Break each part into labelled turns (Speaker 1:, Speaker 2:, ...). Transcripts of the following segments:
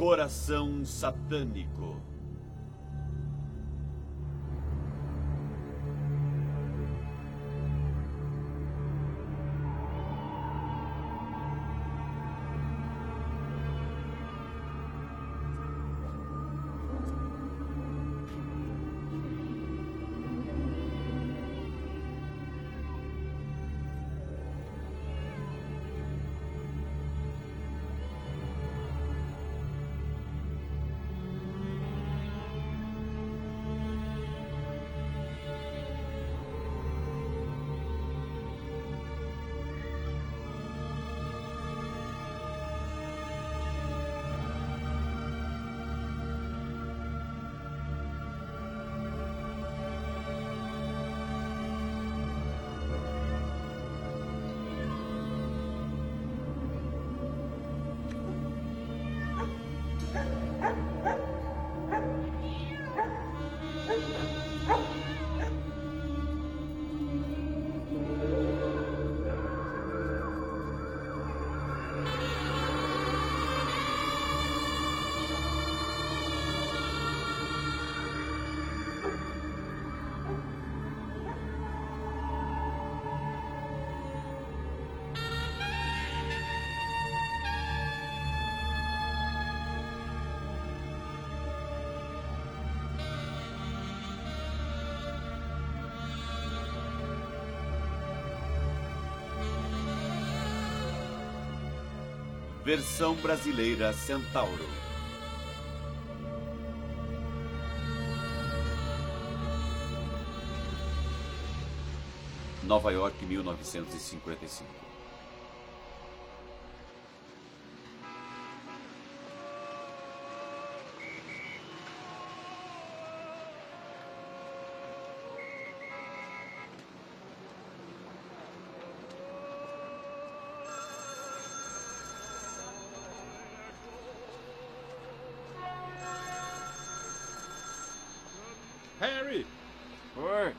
Speaker 1: Coração Satânico. Versão brasileira Centauro. Nova York, 1955.
Speaker 2: Harry!
Speaker 3: Oi.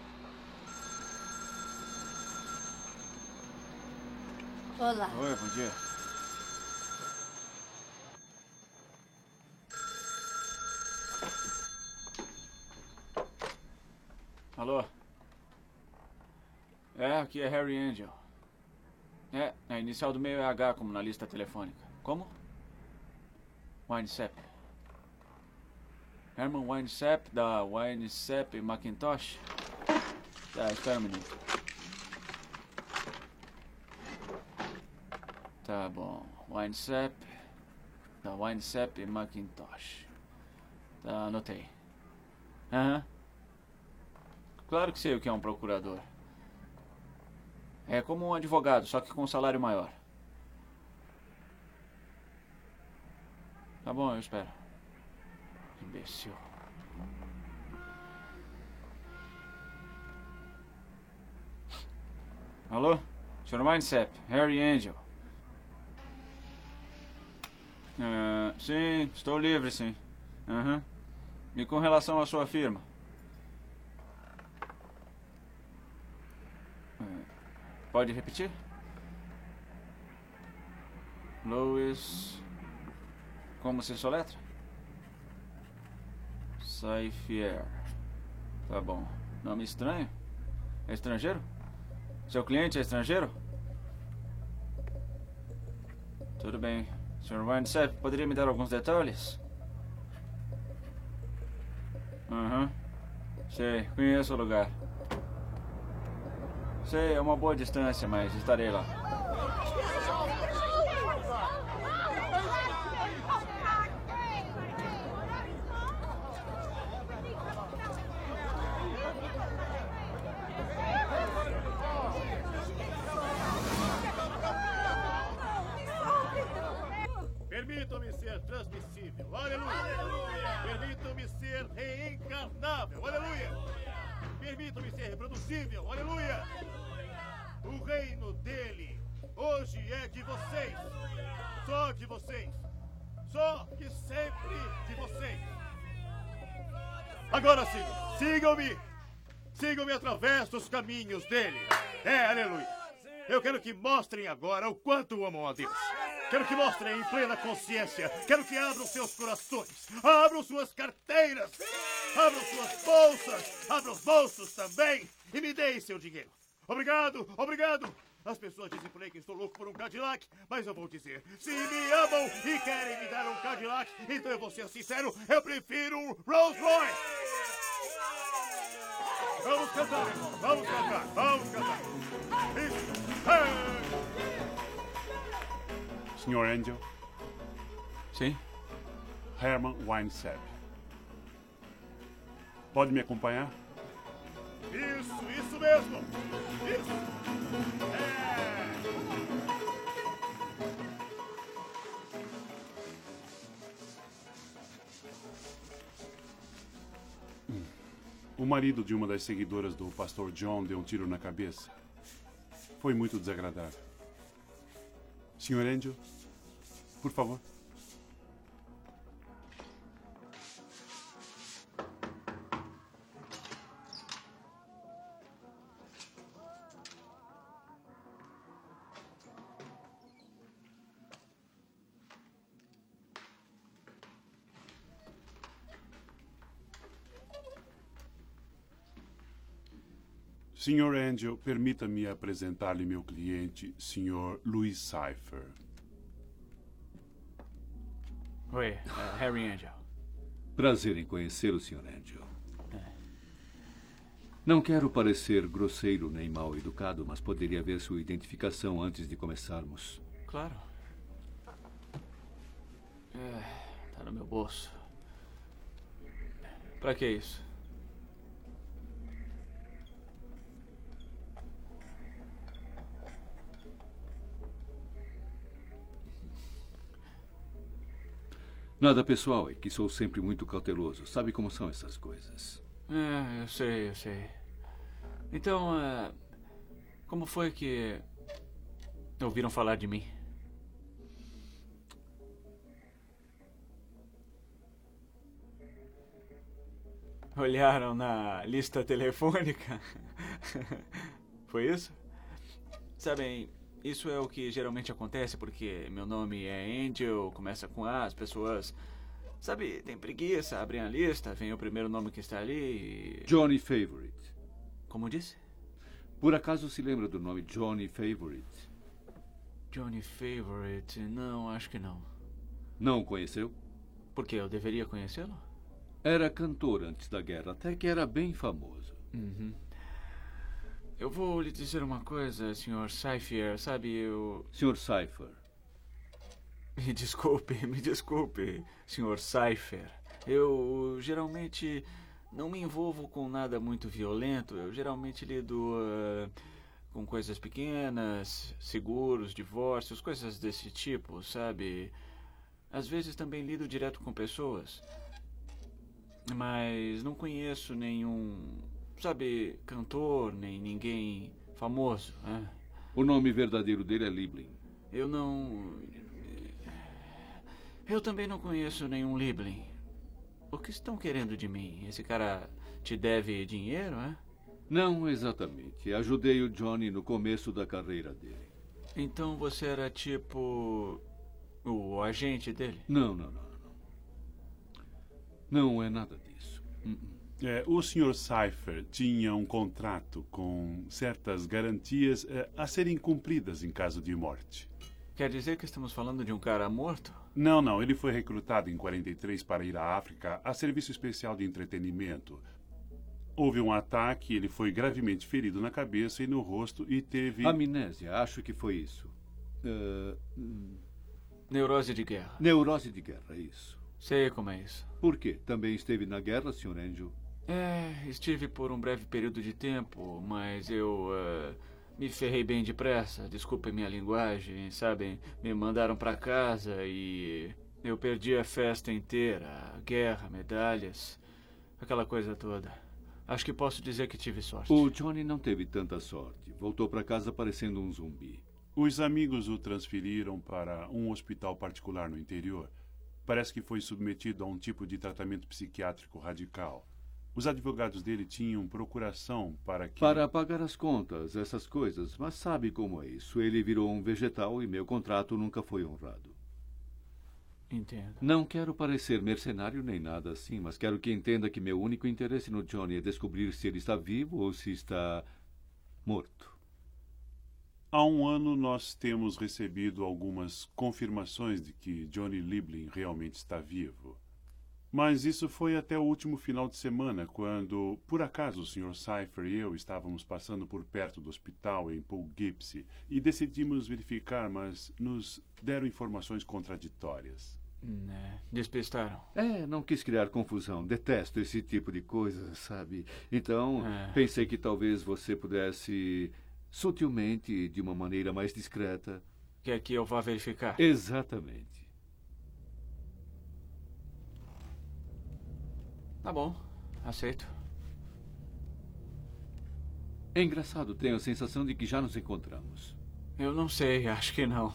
Speaker 4: Olá.
Speaker 3: Oi, bom dia. Alô? Aqui é Harry Angel. A inicial do meio é H, como na lista telefônica. Como? Winesap. Herman Winesap, da Winesap Macintosh. Tá, espera um minuto. Tá bom. Winesap, da Winesap Macintosh. Tá, anotei. Aham. Claro que sei o que é um procurador. É como um advogado, só que com um salário maior. Tá bom, eu espero. Imbecil. Alô? Sr. Winesap, Harry Angel. Sim, estou livre, sim. E com relação à sua firma? Pode repetir? Louis... Como se soletra? Saifier. Tá bom. Nome estranho? É estrangeiro? Seu cliente é estrangeiro? Tudo bem. Sr. Winesap, poderia me dar alguns detalhes? Sei, conheço o lugar. Sei, é uma boa distância, mas estarei lá.
Speaker 2: Permitam-me ser transmissível, aleluia! Permitam-me ser reencarnável, aleluia! Permitam-me ser reproduzível, aleluia! O reino dele hoje é de vocês, só de vocês, só que sempre de vocês. Agora sigam-me, sigam-me através dos caminhos dele. Aleluia! Eu quero que mostrem agora o quanto amam a Deus. Quero que mostrem em plena consciência. Quero que abram seus corações. Abram suas carteiras. Abram suas bolsas. Abram os bolsos também. E me deem seu dinheiro. Obrigado, obrigado. As pessoas dizem por aí que estou louco por um Cadillac, mas eu vou dizer, se me amam e querem me dar um Cadillac, então eu vou ser sincero, eu prefiro um Rolls Royce. Vamos cantar, irmão, vamos cantar, vamos cantar. Isso.
Speaker 4: Sr. Angel,
Speaker 3: Sim?
Speaker 4: Herman Winesap. Pode me acompanhar?
Speaker 2: Isso mesmo. Isso.
Speaker 4: O marido de uma das seguidoras do pastor John deu um tiro na cabeça. Foi muito desagradável. Sr. Angel, por favor. Sr. Angel, permita-me apresentar-lhe meu cliente, Sr. Louis Cypher.
Speaker 3: Oi, Harry Angel.
Speaker 5: Prazer em conhecê-lo, Sr. Angel. Não quero parecer grosseiro nem mal educado, mas poderia ver sua identificação antes de começarmos.
Speaker 3: Claro. Tá no meu bolso. Pra que isso?
Speaker 5: Nada pessoal, é que sou sempre muito cauteloso. Sabe como são essas coisas?
Speaker 3: Eu sei. Então, como foi que ouviram falar de mim? Olharam na lista telefônica? Foi isso? Sabem, isso é o que geralmente acontece porque meu nome é Angel, começa com A, as pessoas, sabe, têm preguiça, abrem a lista, vem o primeiro nome que está ali e...
Speaker 5: Johnny Favorite.
Speaker 3: Como disse?
Speaker 5: Por acaso se lembra do nome Johnny Favorite?
Speaker 3: Johnny Favorite? Não, acho que não.
Speaker 5: Não o conheceu?
Speaker 3: Por quê? Eu deveria conhecê-lo?
Speaker 5: Era cantor antes da guerra, até que era bem famoso.
Speaker 3: Uhum. Eu vou lhe dizer uma coisa, Sr. Cypher, sabe, eu...
Speaker 5: Sr. Cypher.
Speaker 3: Me desculpe, Sr. Cypher. Eu geralmente não me envolvo com nada muito violento. Eu geralmente lido com coisas pequenas, seguros, divórcios, coisas desse tipo, sabe? Às vezes também lido direto com pessoas. Mas não conheço nenhum... sabe, cantor, nem ninguém famoso, né?
Speaker 5: O nome verdadeiro dele é Liebling.
Speaker 3: Eu também não conheço nenhum Liebling. O que estão querendo de mim? Esse cara te deve dinheiro, é?
Speaker 5: Não exatamente. Ajudei o Johnny no começo da carreira dele.
Speaker 3: Então você era tipo... o agente dele?
Speaker 5: Não. Não é nada disso.
Speaker 4: O Sr. Cypher tinha um contrato com certas garantias a serem cumpridas em caso de morte.
Speaker 3: Quer dizer que estamos falando de um cara morto?
Speaker 4: Não. Ele foi recrutado em 43 para ir à África a serviço especial de entretenimento. Houve um ataque, ele foi gravemente ferido na cabeça e no rosto e teve...
Speaker 5: Amnésia, acho que foi isso.
Speaker 3: Neurose de guerra.
Speaker 5: Neurose de guerra, isso.
Speaker 3: Sei como é isso.
Speaker 5: Por quê? Também esteve na guerra, Sr. Angel?
Speaker 3: Estive por um breve período de tempo, mas eu me ferrei bem depressa. Desculpem minha linguagem, sabem? Me mandaram para casa e eu perdi a festa inteira. A guerra, medalhas, aquela coisa toda. Acho que posso dizer que tive sorte.
Speaker 5: O Johnny não teve tanta sorte. Voltou para casa parecendo um zumbi.
Speaker 4: Os amigos o transferiram para um hospital particular no interior. Parece que foi submetido a um tipo de tratamento psiquiátrico radical. Os advogados dele tinham procuração para que...
Speaker 5: Para pagar as contas, essas coisas. Mas sabe como é isso? Ele virou um vegetal e meu contrato nunca foi honrado.
Speaker 3: Entendo.
Speaker 5: Não quero parecer mercenário nem nada assim, mas quero que entenda que meu único interesse no Johnny é descobrir se ele está vivo ou se está morto.
Speaker 4: Há um ano nós temos recebido algumas confirmações de que Johnny Liebling realmente está vivo. Mas isso foi até o último final de semana, quando, por acaso, o Sr. Cypher e eu estávamos passando por perto do hospital em Poughkeepsie e decidimos verificar, mas nos deram informações contraditórias.
Speaker 3: Despistaram.
Speaker 5: Não quis criar confusão. Detesto esse tipo de coisa, sabe? Então, pensei que talvez você pudesse, sutilmente, de uma maneira mais discreta...
Speaker 3: Quer que eu vá verificar?
Speaker 5: Exatamente.
Speaker 3: Tá bom, aceito.
Speaker 5: É engraçado, tenho a sensação de que já nos encontramos.
Speaker 3: Eu não sei, acho que não.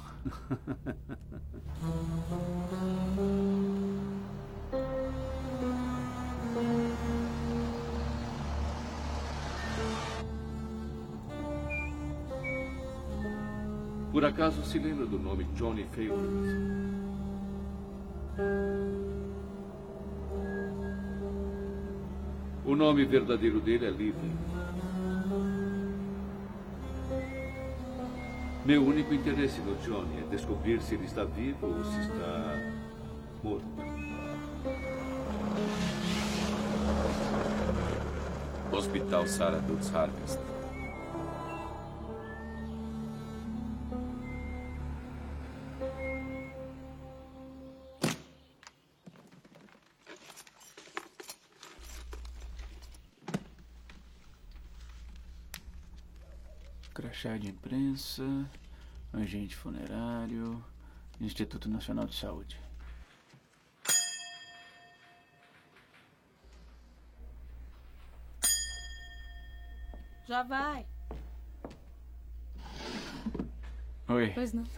Speaker 5: Por acaso se lembra do nome Johnny Favours? O nome verdadeiro dele é Liebling. Meu único interesse no Johnny é descobrir se ele está vivo ou se está morto.
Speaker 1: Hospital Sarah Dukes Harvest.
Speaker 3: Crachá de imprensa, agente funerário, Instituto Nacional de Saúde.
Speaker 6: Já vai.
Speaker 3: Oi.
Speaker 6: Pois não.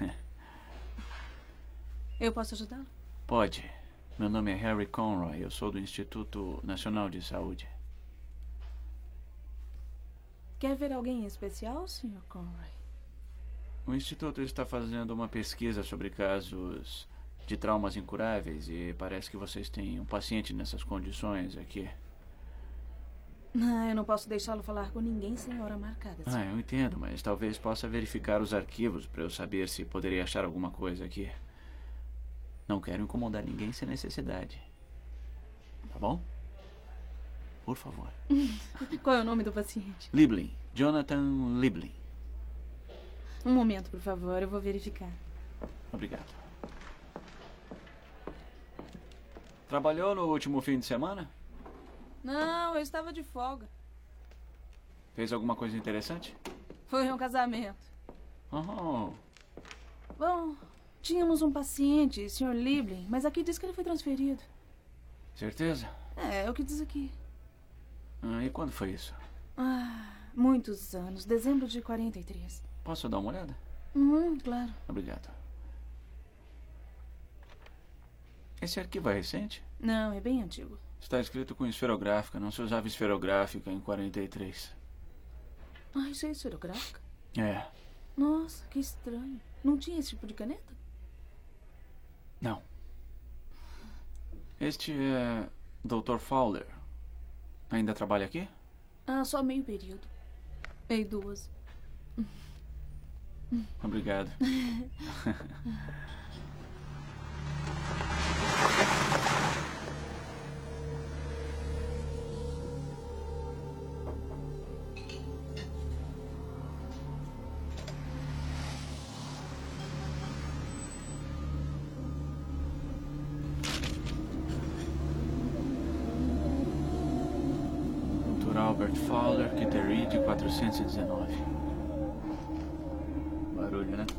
Speaker 6: Eu posso ajudá-lo?
Speaker 3: Pode. Meu nome é Harry Conroy. Eu sou do Instituto Nacional de Saúde.
Speaker 6: Quer ver alguém em especial, Sr. Conroy?
Speaker 3: O Instituto está fazendo uma pesquisa sobre casos de traumas incuráveis e parece que vocês têm um paciente nessas condições aqui.
Speaker 6: Eu não posso deixá-lo falar com ninguém sem hora marcada.
Speaker 3: Eu entendo, mas talvez possa verificar os arquivos para eu saber se poderia achar alguma coisa aqui. Não quero incomodar ninguém sem necessidade. Tá bom? Por favor.
Speaker 6: Qual é o nome do paciente?
Speaker 3: Liebling. Jonathan Liebling.
Speaker 6: Um momento, por favor. Eu vou verificar.
Speaker 3: Obrigado. Trabalhou no último fim de semana?
Speaker 6: Não, eu estava de folga.
Speaker 3: Fez alguma coisa interessante?
Speaker 6: Foi um casamento.
Speaker 3: Oh.
Speaker 6: Bom, tínhamos um paciente, Sr. Liebling, mas aqui diz que ele foi transferido.
Speaker 3: Certeza?
Speaker 6: É o que diz aqui.
Speaker 3: E quando foi isso?
Speaker 6: Muitos anos. Dezembro de 43.
Speaker 3: Posso dar uma olhada?
Speaker 6: Claro.
Speaker 3: Obrigado. Esse arquivo é recente?
Speaker 6: Não, é bem antigo.
Speaker 3: Está escrito com esferográfica. Não se usava esferográfica em 43.
Speaker 6: Isso é esferográfica?
Speaker 3: É.
Speaker 6: Nossa, que estranho. Não tinha esse tipo de caneta?
Speaker 3: Não. Este é Dr. Fowler. Ainda trabalha aqui?
Speaker 6: Só meio período. Ei, 2.
Speaker 3: Obrigado. Dr. Albert Fowler, Kitteridge 419. Barulho, né?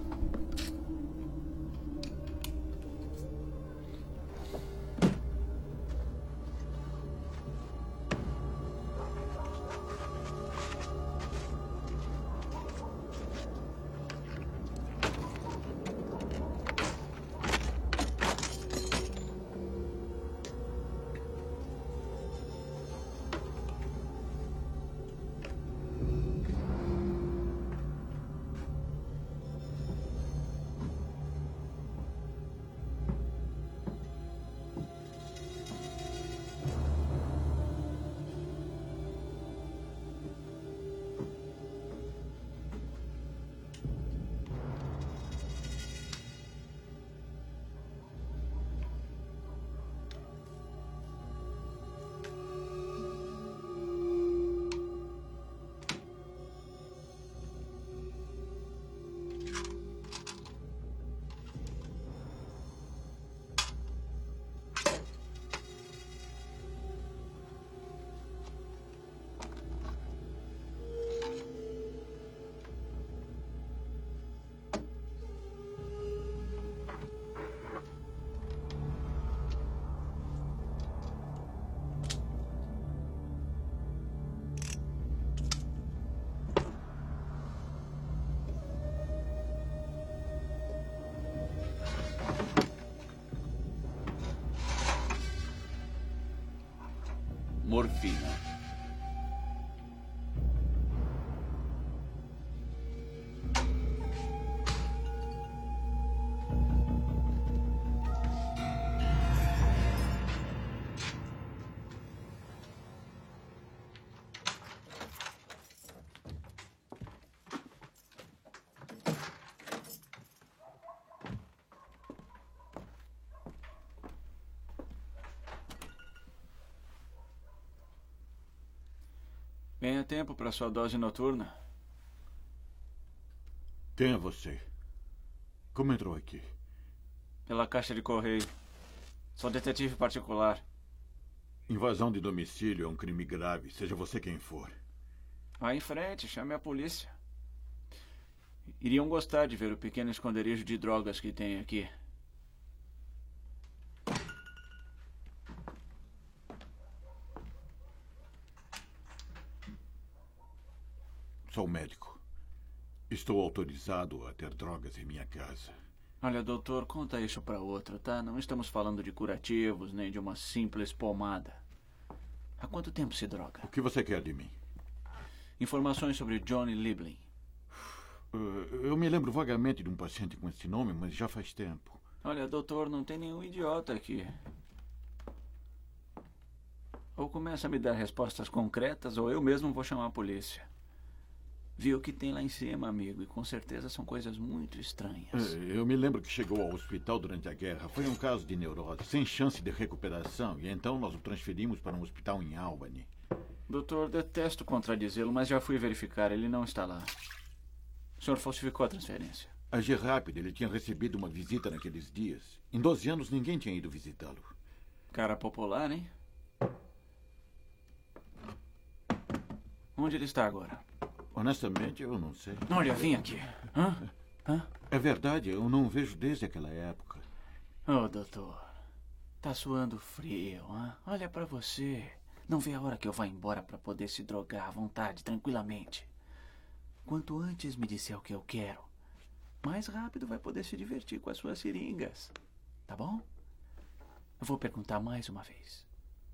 Speaker 3: morfina. Bem a tempo para sua dose noturna.
Speaker 7: Quem é você? Como entrou aqui?
Speaker 3: Pela caixa de correio. Sou detetive particular.
Speaker 7: Invasão de domicílio é um crime grave, seja você quem for.
Speaker 3: Vá em frente, chame a polícia. Iriam gostar de ver o pequeno esconderijo de drogas que tem aqui.
Speaker 7: Sou médico. Estou autorizado a ter drogas em minha casa.
Speaker 3: Olha, doutor, conta isso para outro, tá? Não estamos falando de curativos, nem de uma simples pomada. Há quanto tempo se droga?
Speaker 7: O que você quer de mim?
Speaker 3: Informações sobre Johnny Liebling.
Speaker 7: Eu me lembro vagamente de um paciente com esse nome, mas já faz tempo.
Speaker 3: Olha, doutor, não tem nenhum idiota aqui. Ou começa a me dar respostas concretas, ou eu mesmo vou chamar a polícia. Viu o que tem lá em cima, amigo, e com certeza são coisas muito estranhas.
Speaker 7: Eu me lembro que chegou ao hospital durante a guerra. Foi um caso de neurose, sem chance de recuperação, e então nós o transferimos para um hospital em Albany.
Speaker 3: Doutor, detesto contradizê-lo, mas já fui verificar, ele não está lá. O senhor falsificou a transferência.
Speaker 7: Agi rápido, ele tinha recebido uma visita naqueles dias. Em 12 anos ninguém tinha ido visitá-lo.
Speaker 3: Cara popular, hein? Onde ele está agora?
Speaker 7: Honestamente, eu não sei.
Speaker 3: Olha, vim aqui. Hã?
Speaker 7: É verdade, eu não o vejo desde aquela época.
Speaker 3: Oh, doutor. Tá suando frio, hã? Olha pra você. Não vê a hora que eu vá embora pra poder se drogar à vontade, tranquilamente. Quanto antes me disser o que eu quero, mais rápido vai poder se divertir com as suas seringas. Tá bom? Eu vou perguntar mais uma vez.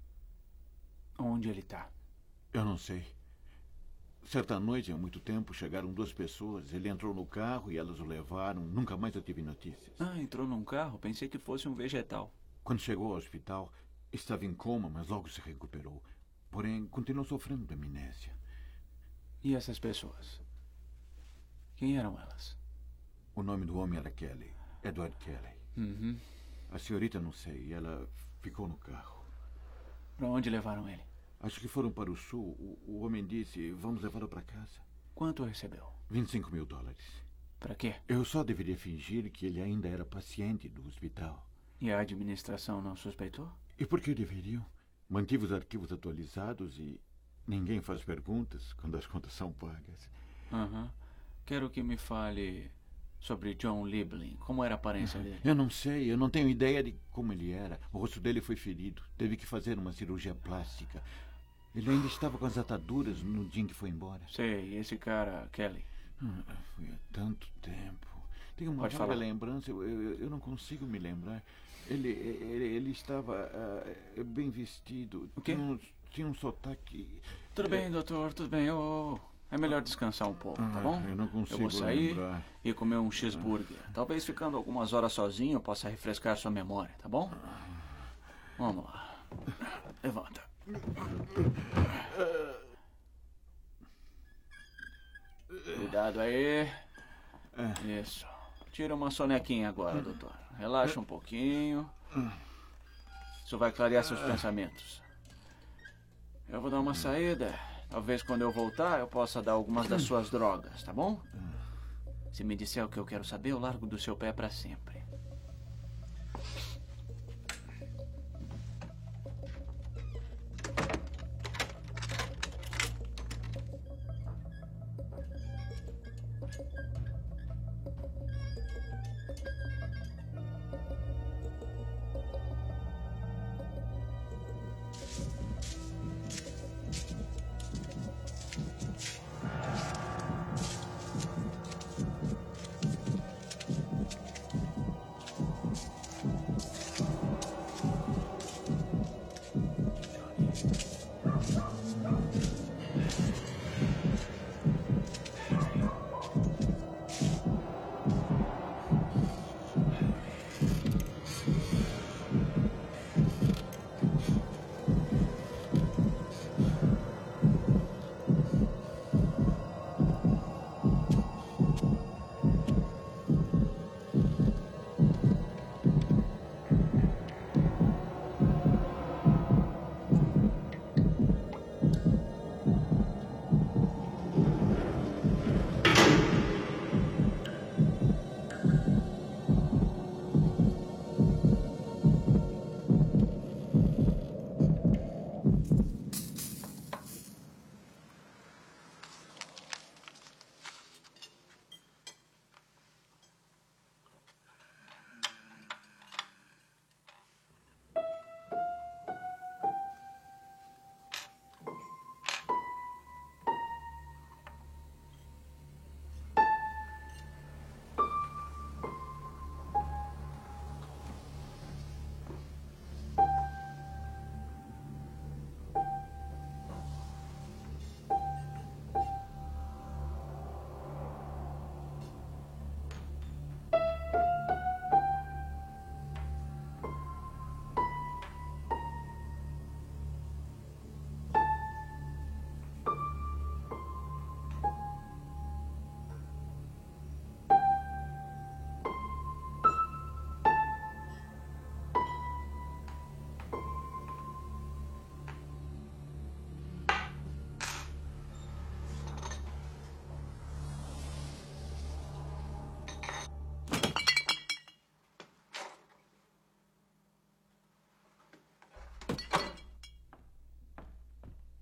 Speaker 3: Onde ele tá?
Speaker 7: Eu não sei. Certa noite, há muito tempo, chegaram 2 pessoas. Ele entrou no carro e elas o levaram. Nunca mais eu tive notícias.
Speaker 3: Ah, entrou num carro? Pensei que fosse um vegetal.
Speaker 7: Quando chegou ao hospital, estava em coma, mas logo se recuperou. Porém, continuou sofrendo de amnésia.
Speaker 3: E essas pessoas? Quem eram elas?
Speaker 7: O nome do homem era Kelly. Edward Kelly.
Speaker 3: Uhum.
Speaker 7: A senhorita não sei. Ela ficou no carro.
Speaker 3: Para onde levaram ele?
Speaker 7: Acho que foram para o sul. O homem disse, vamos levá-lo para casa.
Speaker 3: Quanto recebeu?
Speaker 7: $25 mil.
Speaker 3: Para quê?
Speaker 7: Eu só deveria fingir que ele ainda era paciente do hospital.
Speaker 3: E a administração não suspeitou?
Speaker 7: E por que deveriam? Mantive os arquivos atualizados e ninguém faz perguntas quando as contas são pagas.
Speaker 3: Uhum. Quero que me fale sobre John Liebling. Como era a aparência dele?
Speaker 7: Eu não sei, eu não tenho ideia de como ele era. O rosto dele foi ferido. Teve que fazer uma cirurgia plástica. Ele ainda estava com as ataduras no dia em que foi embora.
Speaker 3: Sei, e esse cara, Kelly?
Speaker 7: Foi há tanto tempo. Tenho uma
Speaker 3: Pode
Speaker 7: vaga
Speaker 3: falar.
Speaker 7: lembrança, eu não consigo me lembrar. Ele estava bem vestido.
Speaker 3: O quê?
Speaker 7: Tinha um sotaque...
Speaker 3: Tudo bem, doutor, tudo bem. É melhor descansar um pouco, tá bom?
Speaker 7: Eu não consigo
Speaker 3: vou sair
Speaker 7: lembrar.
Speaker 3: e comer um cheeseburger. Talvez ficando algumas horas sozinho eu possa refrescar sua memória, tá bom? Vamos lá. Levanta. Cuidado aí. Isso. Tira uma sonequinha agora, doutor. Relaxa um pouquinho. Isso vai clarear seus pensamentos. Eu vou dar uma saída. Talvez quando eu voltar eu possa dar algumas das suas drogas, tá bom? Se me disser o que eu quero saber, eu largo do seu pé pra sempre.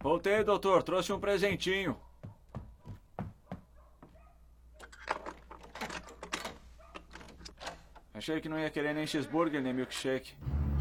Speaker 3: Voltei, doutor. Trouxe um presentinho. Achei que não ia querer nem cheeseburger, nem milkshake.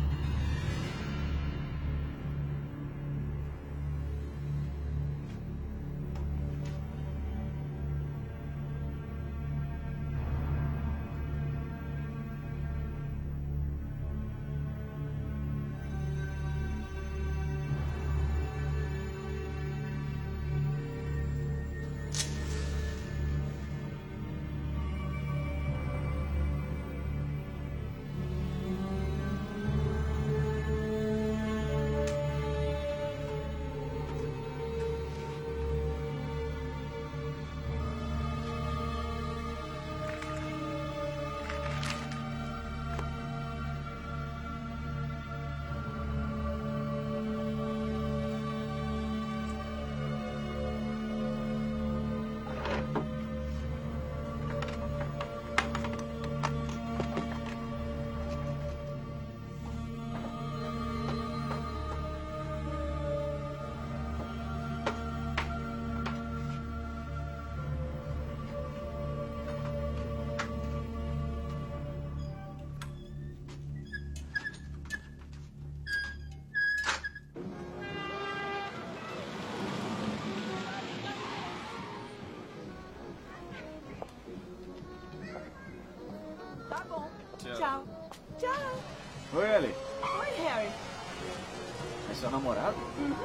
Speaker 6: Tá bom. Tchau. Tchau.
Speaker 3: Oi, Ellie.
Speaker 6: Oi, Harry.
Speaker 3: É seu namorado?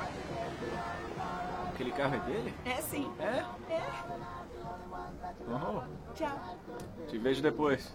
Speaker 3: Aquele carro é dele?
Speaker 6: É sim.
Speaker 3: É?
Speaker 6: É.
Speaker 3: Oh,
Speaker 6: Tchau.
Speaker 3: te vejo depois.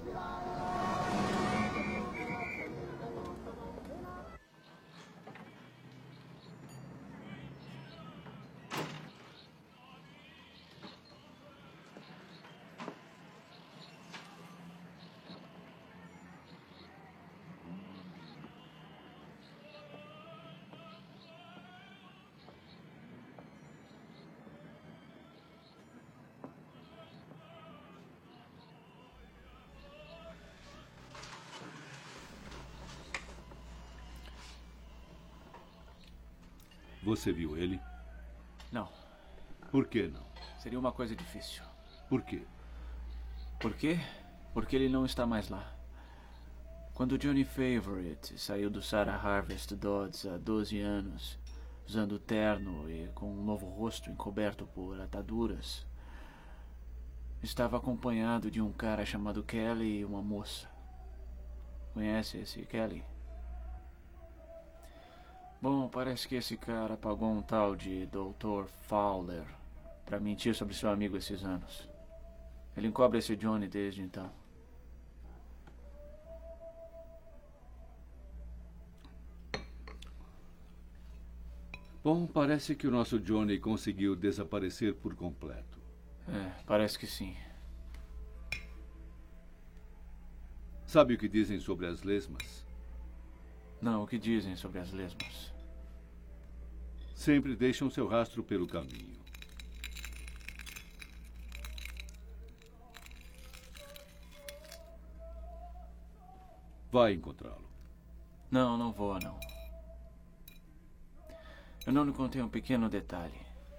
Speaker 5: Você viu ele?
Speaker 3: Não,
Speaker 5: Por que não?
Speaker 3: seria uma coisa difícil.
Speaker 5: Por quê?
Speaker 3: Por quê? Porque ele não está mais lá. Quando Johnny Favorite saiu do Sarah Harvest Dodds há 12 anos, usando terno e com um novo rosto encoberto por ataduras, estava acompanhado de um cara chamado Kelly e uma moça. Conhece esse Kelly? Bom, parece que esse cara pagou um tal de Dr. Fowler para mentir sobre seu amigo esses anos. Ele encobre esse Johnny desde então.
Speaker 5: Bom, parece que o nosso Johnny conseguiu desaparecer por completo.
Speaker 3: É, parece que sim.
Speaker 5: Sabe o que dizem sobre as lesmas?
Speaker 3: Não, o que dizem sobre as lesmas?
Speaker 5: Sempre deixam seu rastro pelo caminho. Vai encontrá-lo.
Speaker 3: Não, não vou, não. Eu não lhe contei um pequeno detalhe.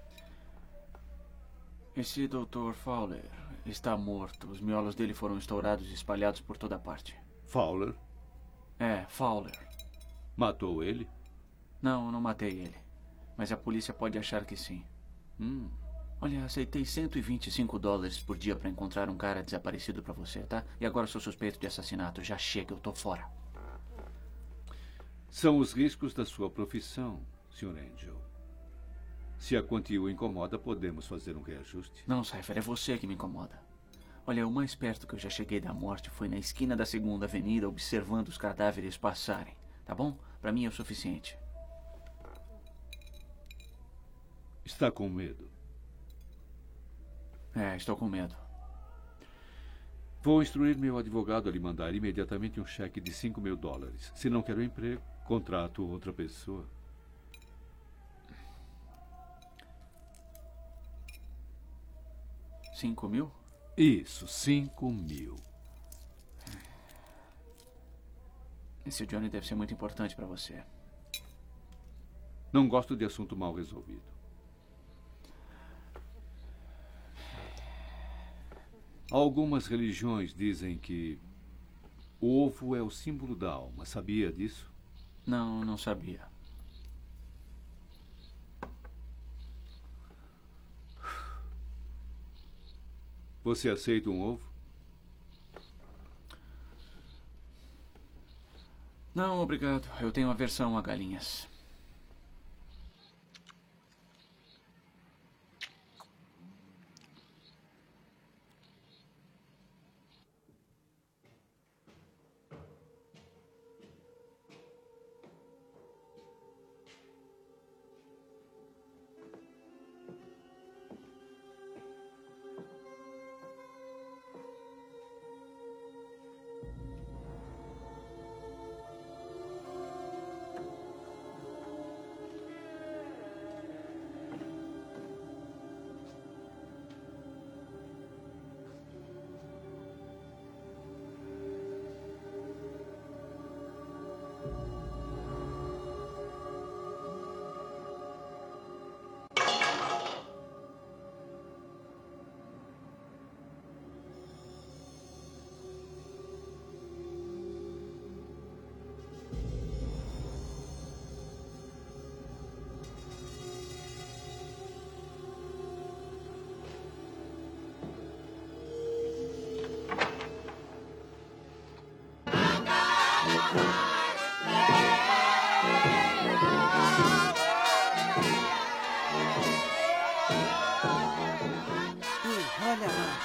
Speaker 3: Esse Dr. Fowler está morto. Os miolos dele foram estourados e espalhados por toda parte.
Speaker 5: Fowler?
Speaker 3: É, Fowler.
Speaker 5: Matou ele?
Speaker 3: Não, eu não matei ele. Mas a polícia pode achar que sim. Olha, aceitei $125 por dia para encontrar um cara desaparecido para você, tá? E agora sou suspeito de assassinato. Já chega, eu tô fora.
Speaker 5: São os riscos da sua profissão, Sr. Angel. Se a quantia o incomoda, podemos fazer um reajuste.
Speaker 3: Não, Cypher, é você que me incomoda. Olha, o mais perto que eu já cheguei da morte foi na esquina da 2ª Avenida, observando os cadáveres passarem. Tá bom? Pra mim é o suficiente.
Speaker 5: Está com medo?
Speaker 3: É, estou com medo.
Speaker 5: Vou instruir meu advogado a lhe mandar imediatamente um cheque de $5.000. Se não quer o emprego, contrato outra pessoa.
Speaker 3: $5.000?
Speaker 5: Isso, 5.000.
Speaker 3: Esse Johnny deve ser muito importante pra você.
Speaker 5: Não gosto de assunto mal resolvido. Algumas religiões dizem que o ovo é o símbolo da alma. Sabia disso?
Speaker 3: Não, não sabia.
Speaker 5: Você aceita um ovo?
Speaker 3: Não, obrigado. Eu tenho aversão a galinhas.
Speaker 8: Olha lá.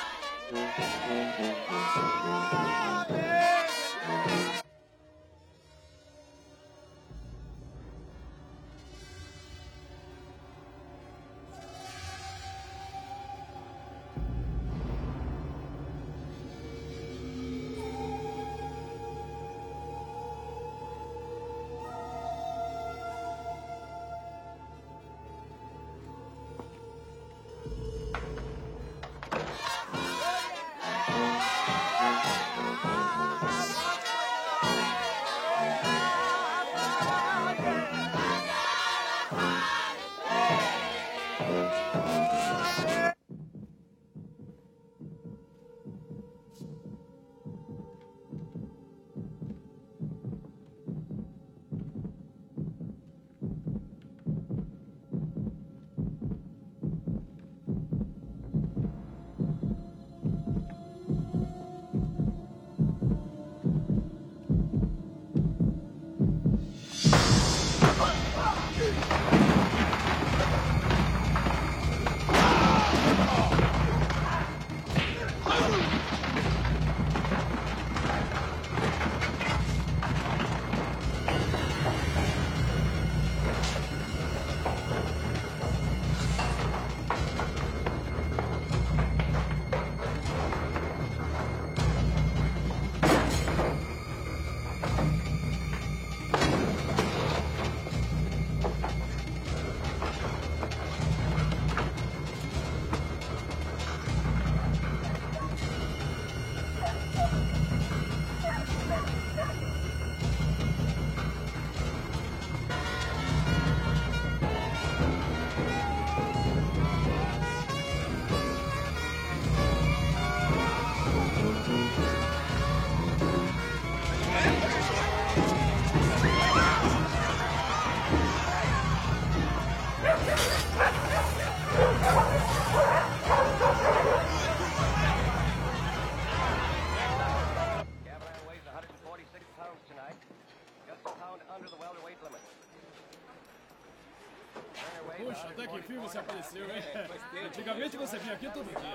Speaker 9: Puxa, até que enfim você apareceu, hein? Antigamente você vinha aqui todo dia.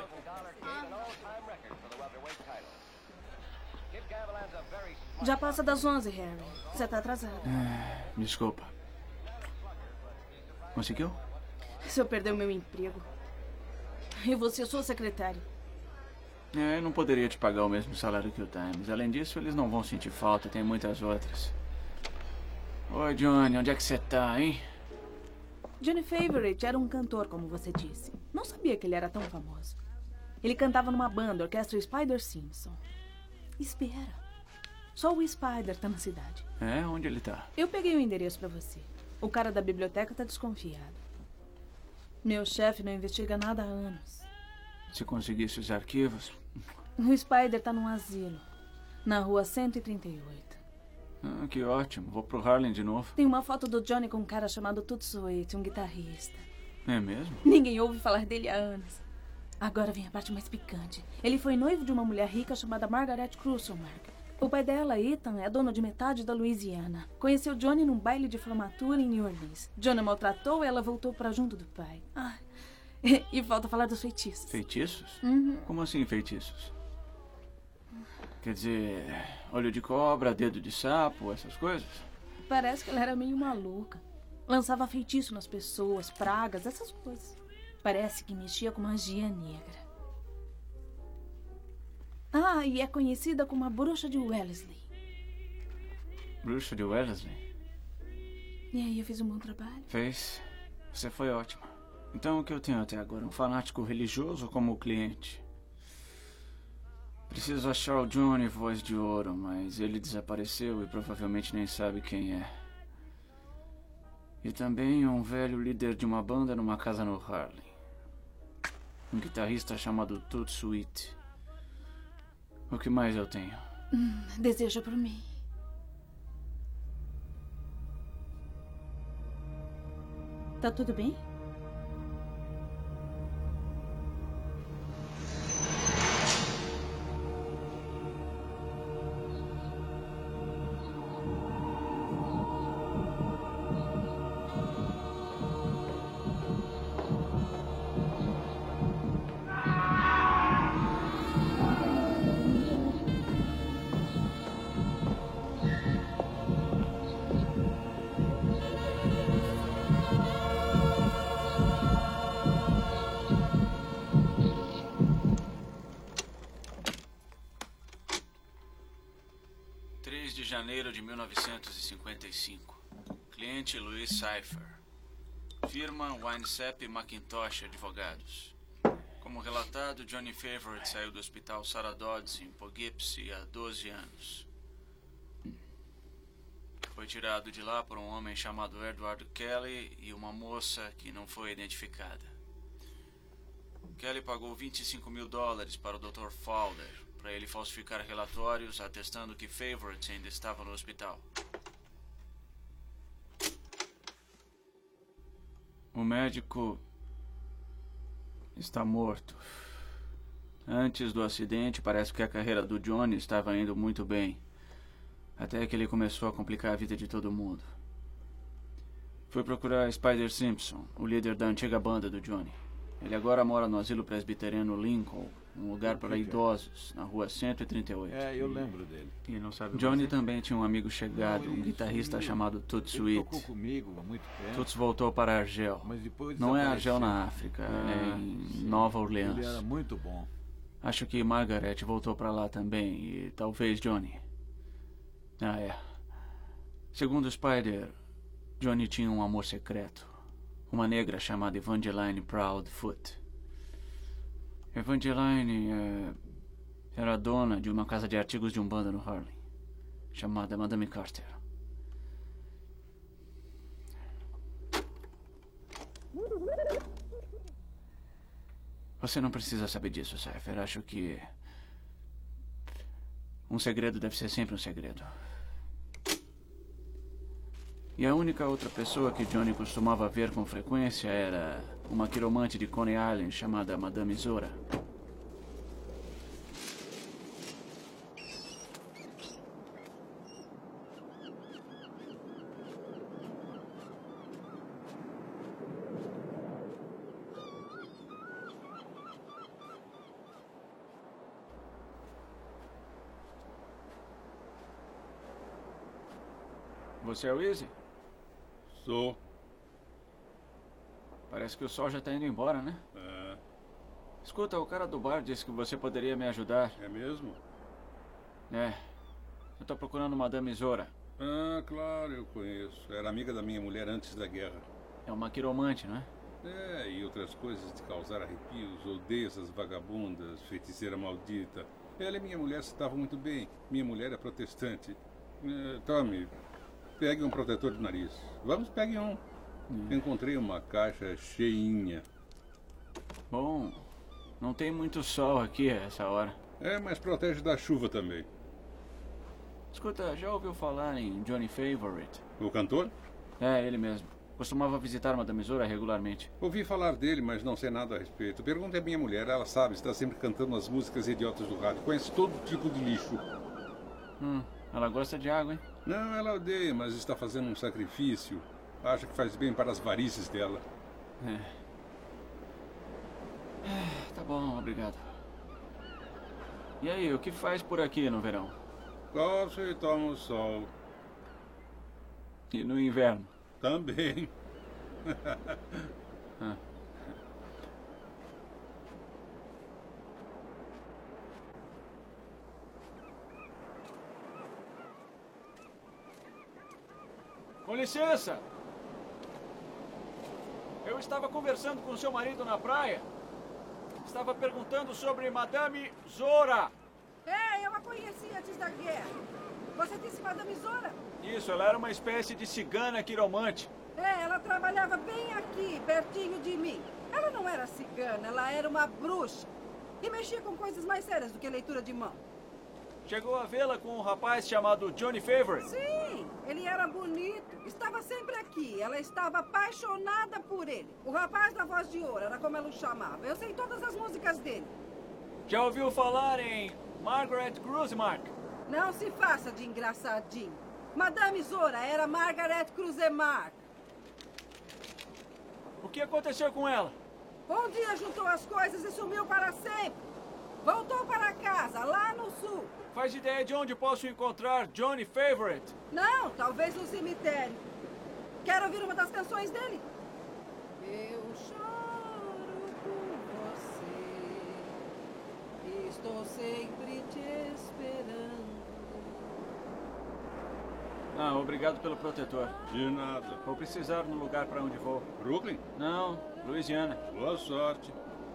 Speaker 6: Já passa das 11, Harry. Você tá atrasado.
Speaker 3: Desculpa. Conseguiu?
Speaker 6: Se eu perder o meu emprego. E você, sua secretária.
Speaker 3: Eu não poderia te pagar o mesmo salário que o Times. Além disso, eles não vão sentir falta. Tem muitas outras. Oi, Johnny. Onde é que você tá, hein?
Speaker 6: Johnny Favorite era um cantor, como você disse. Não sabia que ele era tão famoso. Ele cantava numa banda, a Orquestra Spider Simpson. Espera. Só o Spider tá na cidade.
Speaker 3: É? Onde ele tá?
Speaker 6: Eu peguei o endereço pra você. O cara da biblioteca tá desconfiado. Meu chefe não investiga nada há anos.
Speaker 3: Se conseguisse os arquivos...
Speaker 6: O Spider tá num asilo. Na rua 138.
Speaker 3: Ah, que ótimo. Vou pro Harlem de novo.
Speaker 6: Tem uma foto do Johnny com um cara chamado Tutsuete, um guitarrista.
Speaker 3: É mesmo?
Speaker 6: Ninguém ouve falar dele há anos. Agora vem a parte mais picante. Ele foi noivo de uma mulher rica chamada Margaret Crusomark. O pai dela, Ethan, é dono de metade da Louisiana. Conheceu Johnny num baile de formatura em New Orleans. Johnny maltratou e ela voltou pra junto do pai. Ah, e falta falar dos feitiços.
Speaker 3: Feitiços?
Speaker 6: Uhum.
Speaker 3: Como assim feitiços? Quer dizer, olho de cobra, dedo de sapo, essas coisas?
Speaker 6: Parece que ela era meio maluca. Lançava feitiço nas pessoas, pragas, essas coisas. Parece que mexia com magia negra. Ah, e é conhecida como a Bruxa de Wellesley.
Speaker 3: Bruxa de Wellesley?
Speaker 6: E aí, eu fiz um bom trabalho?
Speaker 3: Fez. Você foi ótima. Então, o que eu tenho até agora? Um fanático religioso como cliente? Preciso achar o Johnny Voz de Ouro, mas ele desapareceu e provavelmente nem sabe quem é. E também um velho líder de uma banda numa casa no Harlem. Um guitarrista chamado Tutsuite. O que mais eu tenho?
Speaker 6: Deseja por mim. Tá tudo bem?
Speaker 3: Janeiro de 1955. Cliente Louis Cypher. Firma Winesap Macintosh Advogados. Como relatado, Johnny Favorite saiu do hospital Sarah Dodds em Poughkeepsie há 12 anos. Foi tirado de lá por um homem chamado Edward Kelly e uma moça que não foi identificada. Kelly pagou $25.000 para o Dr. Fowler para ele falsificar relatórios atestando que Favorite ainda estava no hospital. O médico está morto. Antes do acidente, parece que a carreira do Johnny estava indo muito bem. Até que ele começou a complicar a vida de todo mundo. Fui procurar Spider Simpson, o líder da antiga banda do Johnny. Ele agora mora no asilo presbiteriano Lincoln, um lugar para idosos, na rua 138.
Speaker 7: É, eu lembro dele.
Speaker 3: E não sabe Johnny também tinha um amigo chegado, um guitarrista chamado Tutsuite.
Speaker 7: Ele tocou comigo há muito tempo.
Speaker 3: Tuts voltou para Argel.
Speaker 7: Mas depois
Speaker 3: não é Argel na África, é em Nova Orleans.
Speaker 7: Ele era muito bom.
Speaker 3: Acho que Margaret voltou para lá também, e talvez Johnny. Ah, é. Segundo Spider, Johnny tinha um amor secreto. Uma negra chamada Evangeline Proudfoot. Evangeline era dona de uma casa de artigos de Umbanda no Harlem, chamada Madame Carter. Você não precisa saber disso, Cypher. Acho que um segredo deve ser sempre um segredo. E a única outra pessoa que Johnny costumava ver com frequência era uma quiromante de Coney Island chamada Madame Zora. Você é o Easy?
Speaker 4: Sou.
Speaker 3: Parece que o sol já tá indo embora, né?
Speaker 4: É.
Speaker 3: Escuta, o cara do bar disse que você poderia me ajudar.
Speaker 4: É mesmo?
Speaker 3: É. Eu tô procurando Madame Zora.
Speaker 4: Ah, claro, eu conheço. Era amiga da minha mulher antes da guerra.
Speaker 3: É uma quiromante, não é?
Speaker 4: É, e outras coisas de causar arrepios. Odeio essas vagabundas, feiticeira maldita. Ela e minha mulher se estavam muito bem. Minha mulher é protestante. Tome, pegue um protetor de nariz. Vamos, pegue um. Encontrei uma caixa cheinha.
Speaker 3: Bom, Não tem muito sol aqui a essa hora.
Speaker 10: É, mas protege da chuva também.
Speaker 3: Escuta, já ouviu falar em Johnny Favorite?
Speaker 10: O cantor?
Speaker 3: É, ele mesmo. Costumava visitar Madame Zora regularmente.
Speaker 10: Ouvi falar dele, mas não sei nada a respeito. Pergunta à minha mulher, ela sabe, está sempre cantando as músicas idiotas do rádio. Conhece todo tipo de lixo.
Speaker 3: Ela gosta de água, hein?
Speaker 10: Não, ela odeia, mas está fazendo um sacrifício. Acha que faz bem para as varizes dela.
Speaker 3: Tá bom, obrigado. E aí, o que faz por aqui no verão?
Speaker 10: Coço e tomo sol.
Speaker 3: E no inverno?
Speaker 10: Também.
Speaker 3: Com licença! Eu estava conversando com seu marido na praia. Estava perguntando sobre Madame Zora.
Speaker 8: É, eu a conheci antes da guerra. Você disse Madame Zora?
Speaker 3: Isso, ela era uma espécie de cigana quiromante.
Speaker 8: É, ela trabalhava bem aqui, pertinho de mim. Ela não era cigana, ela era uma bruxa. E mexia com coisas mais sérias do que leitura de mão.
Speaker 3: Chegou a vê-la com um rapaz chamado Johnny Favorite?
Speaker 8: Sim, ele era bonito. Estava sempre aqui. Ela estava apaixonada por ele. O rapaz da voz de ouro, era como ela o chamava. Eu sei todas as músicas dele.
Speaker 3: Já ouviu falar em Margaret Krusemark?
Speaker 8: Não se faça de engraçadinho. Madame Zora era Margaret Krusemark.
Speaker 3: O que aconteceu com ela?
Speaker 8: Um dia juntou as coisas e sumiu para sempre. Voltou para casa, lá no sul.
Speaker 3: Faz ideia de onde posso encontrar Johnny Favorite?
Speaker 8: Não, talvez no cemitério. Quer ouvir uma das canções dele? Eu choro por você. Estou sempre te esperando.
Speaker 3: Obrigado pelo protetor.
Speaker 10: De nada.
Speaker 3: Vou precisar no lugar para onde vou.
Speaker 10: Brooklyn?
Speaker 3: Não, Louisiana.
Speaker 10: Boa sorte.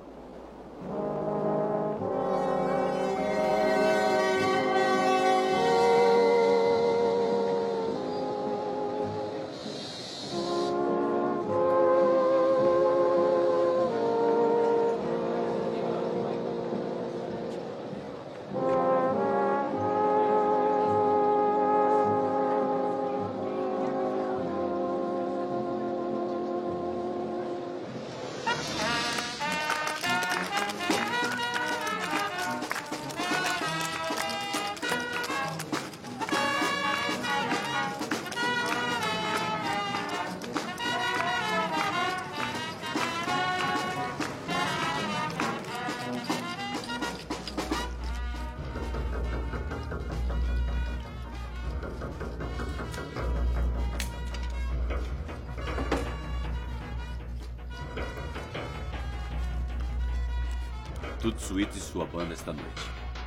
Speaker 1: Tudo suíte e sua banda esta noite.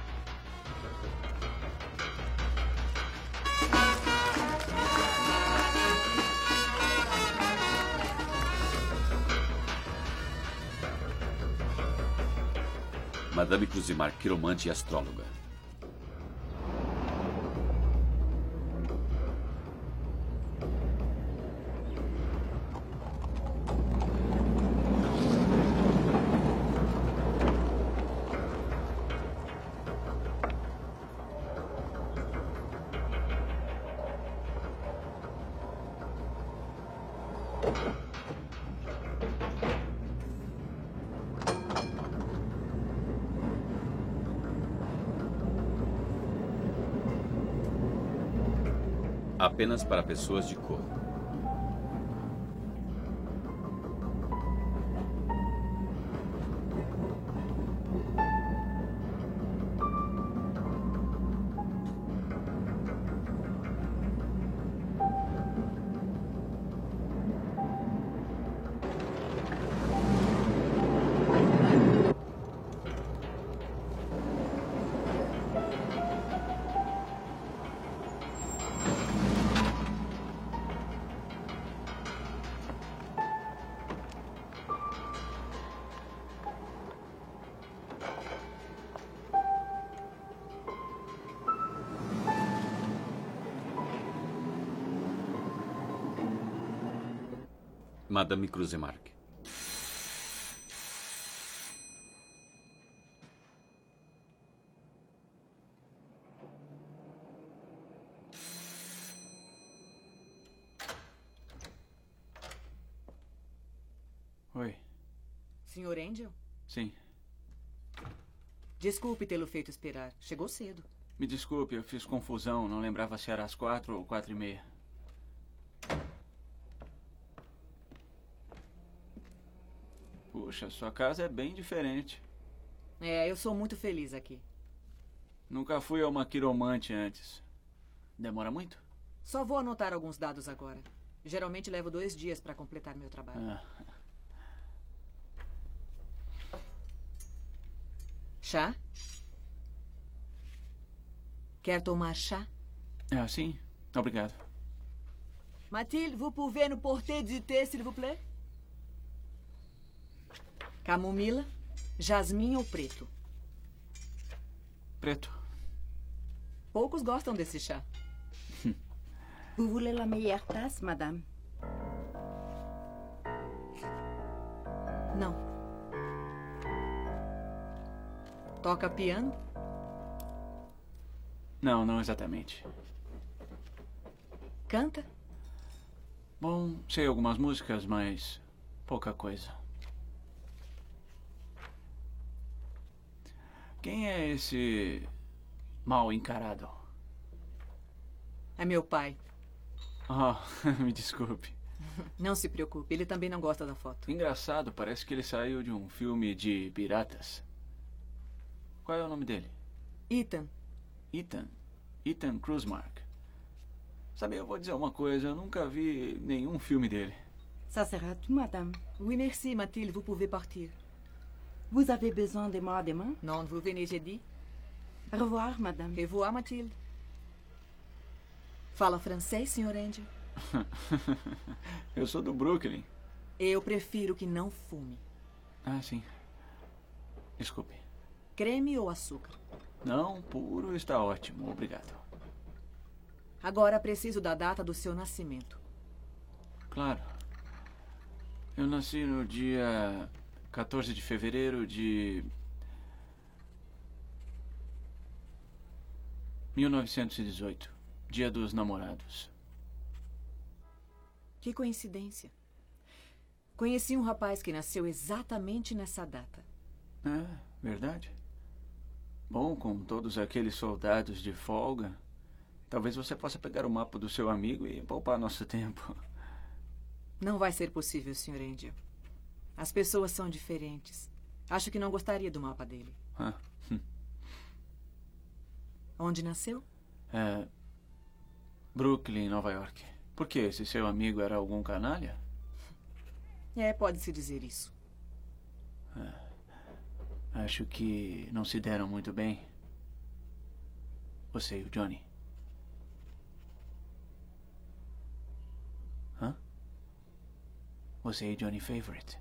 Speaker 1: Madame Krusemark, quiromante e astróloga. Apenas para pessoas de cor. Madame Krusemark.
Speaker 11: Sr. Angel?
Speaker 3: Sim.
Speaker 11: Desculpe tê-lo feito esperar. Chegou cedo.
Speaker 3: Me desculpe, eu fiz confusão. Não lembrava se era às 4 ou 4:30. Puxa, sua casa é bem diferente.
Speaker 11: É, eu sou muito feliz aqui.
Speaker 3: Nunca fui a uma quiromante antes. Demora muito?
Speaker 11: Só vou anotar alguns dados agora. Geralmente levo 2 dias para completar meu trabalho. Chá? Quer tomar chá?
Speaker 3: Sim. Obrigado.
Speaker 11: Mathilde, vous pouvez nous porter du thé, s'il vous plaît? Camomila, jasmim ou preto?
Speaker 3: Preto.
Speaker 11: Poucos gostam desse chá.
Speaker 12: Vous voulez la meilleure tasse, madame?
Speaker 11: Não. Toca piano?
Speaker 3: Não, não exatamente.
Speaker 11: Canta?
Speaker 3: Bom, sei algumas músicas, mas pouca coisa. Quem é esse mal encarado?
Speaker 11: É meu pai.
Speaker 3: Me desculpe.
Speaker 11: Não se preocupe, ele também não gosta da foto.
Speaker 3: Engraçado, parece que ele saiu de um filme de piratas. Qual é o nome dele?
Speaker 11: Ethan.
Speaker 3: Ethan Kruzmark. Sabe, eu vou dizer uma coisa, eu nunca vi nenhum filme dele.
Speaker 12: Ça sera tout, madame.
Speaker 11: Oui, merci, Mathilde, vous pouvez partir.
Speaker 12: Vous avez besoin de moi demain?
Speaker 11: Non, vous venez jeudi.
Speaker 12: Au revoir, madame.
Speaker 11: Au revoir, Mathilde. Fala francês, Sr. Angel?
Speaker 3: Eu sou do Brooklyn.
Speaker 11: Eu prefiro que não fume.
Speaker 3: Sim. Desculpe.
Speaker 11: Creme ou açúcar?
Speaker 3: Não, puro está ótimo, obrigado.
Speaker 11: Agora preciso da data do seu nascimento.
Speaker 3: Claro. Eu nasci no dia 14 de fevereiro de 1918, Dia dos Namorados.
Speaker 11: Que coincidência. Conheci um rapaz que nasceu exatamente nessa data.
Speaker 3: Verdade? Bom, com todos aqueles soldados de folga, talvez você possa pegar o mapa do seu amigo e poupar nosso tempo.
Speaker 11: Não vai ser possível, Sr. Angel. As pessoas são diferentes. Acho que não gostaria do mapa dele. Onde nasceu?
Speaker 3: Brooklyn, Nova York. Por quê? Se seu amigo era algum canalha?
Speaker 11: Pode-se dizer isso.
Speaker 3: Acho que não se deram muito bem. Você e o Johnny. Você e Johnny Favorite.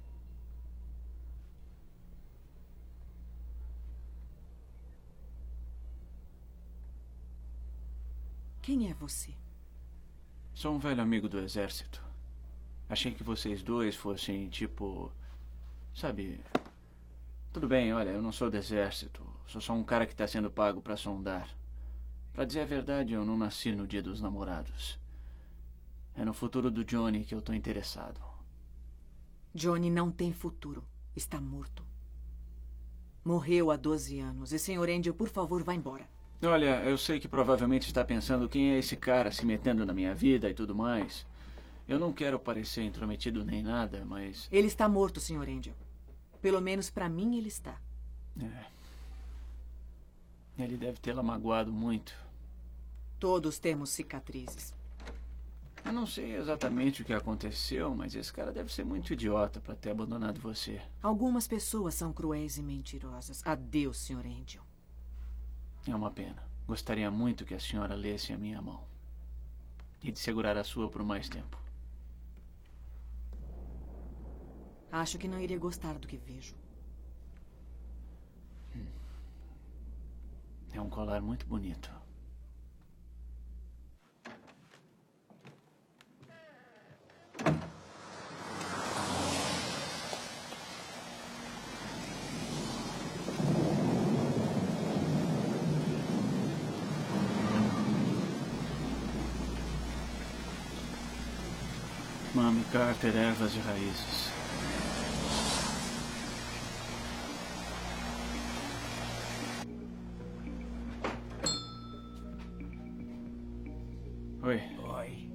Speaker 11: Quem é você?
Speaker 3: Sou um velho amigo do exército. Achei que vocês dois fossem tipo... Sabe... Tudo bem, olha, eu não sou do exército. Sou só um cara que está sendo pago para sondar. Para dizer a verdade, eu não nasci no Dia dos Namorados. É no futuro do Johnny que eu estou interessado.
Speaker 11: Johnny não tem futuro. Está morto. Morreu há 12 anos. E, Sr. Angel, por favor, vá embora.
Speaker 3: Olha, eu sei que provavelmente está pensando quem é esse cara se metendo na minha vida e tudo mais. Eu não quero parecer intrometido nem nada, mas...
Speaker 11: Ele está morto, Sr. Angel. Pelo menos para mim ele está.
Speaker 3: Ele deve tê-la magoado muito.
Speaker 11: Todos temos cicatrizes.
Speaker 3: Eu não sei exatamente o que aconteceu, mas esse cara deve ser muito idiota para ter abandonado você.
Speaker 11: Algumas pessoas são cruéis e mentirosas. Adeus, Sr. Angel.
Speaker 3: É uma pena. Gostaria muito que a senhora lesse a minha mão. E de segurar a sua por mais tempo.
Speaker 11: Acho que não iria gostar do que vejo.
Speaker 3: É um colar muito bonito. Mami Carter, ervas e raízes. Oi.
Speaker 13: Oi.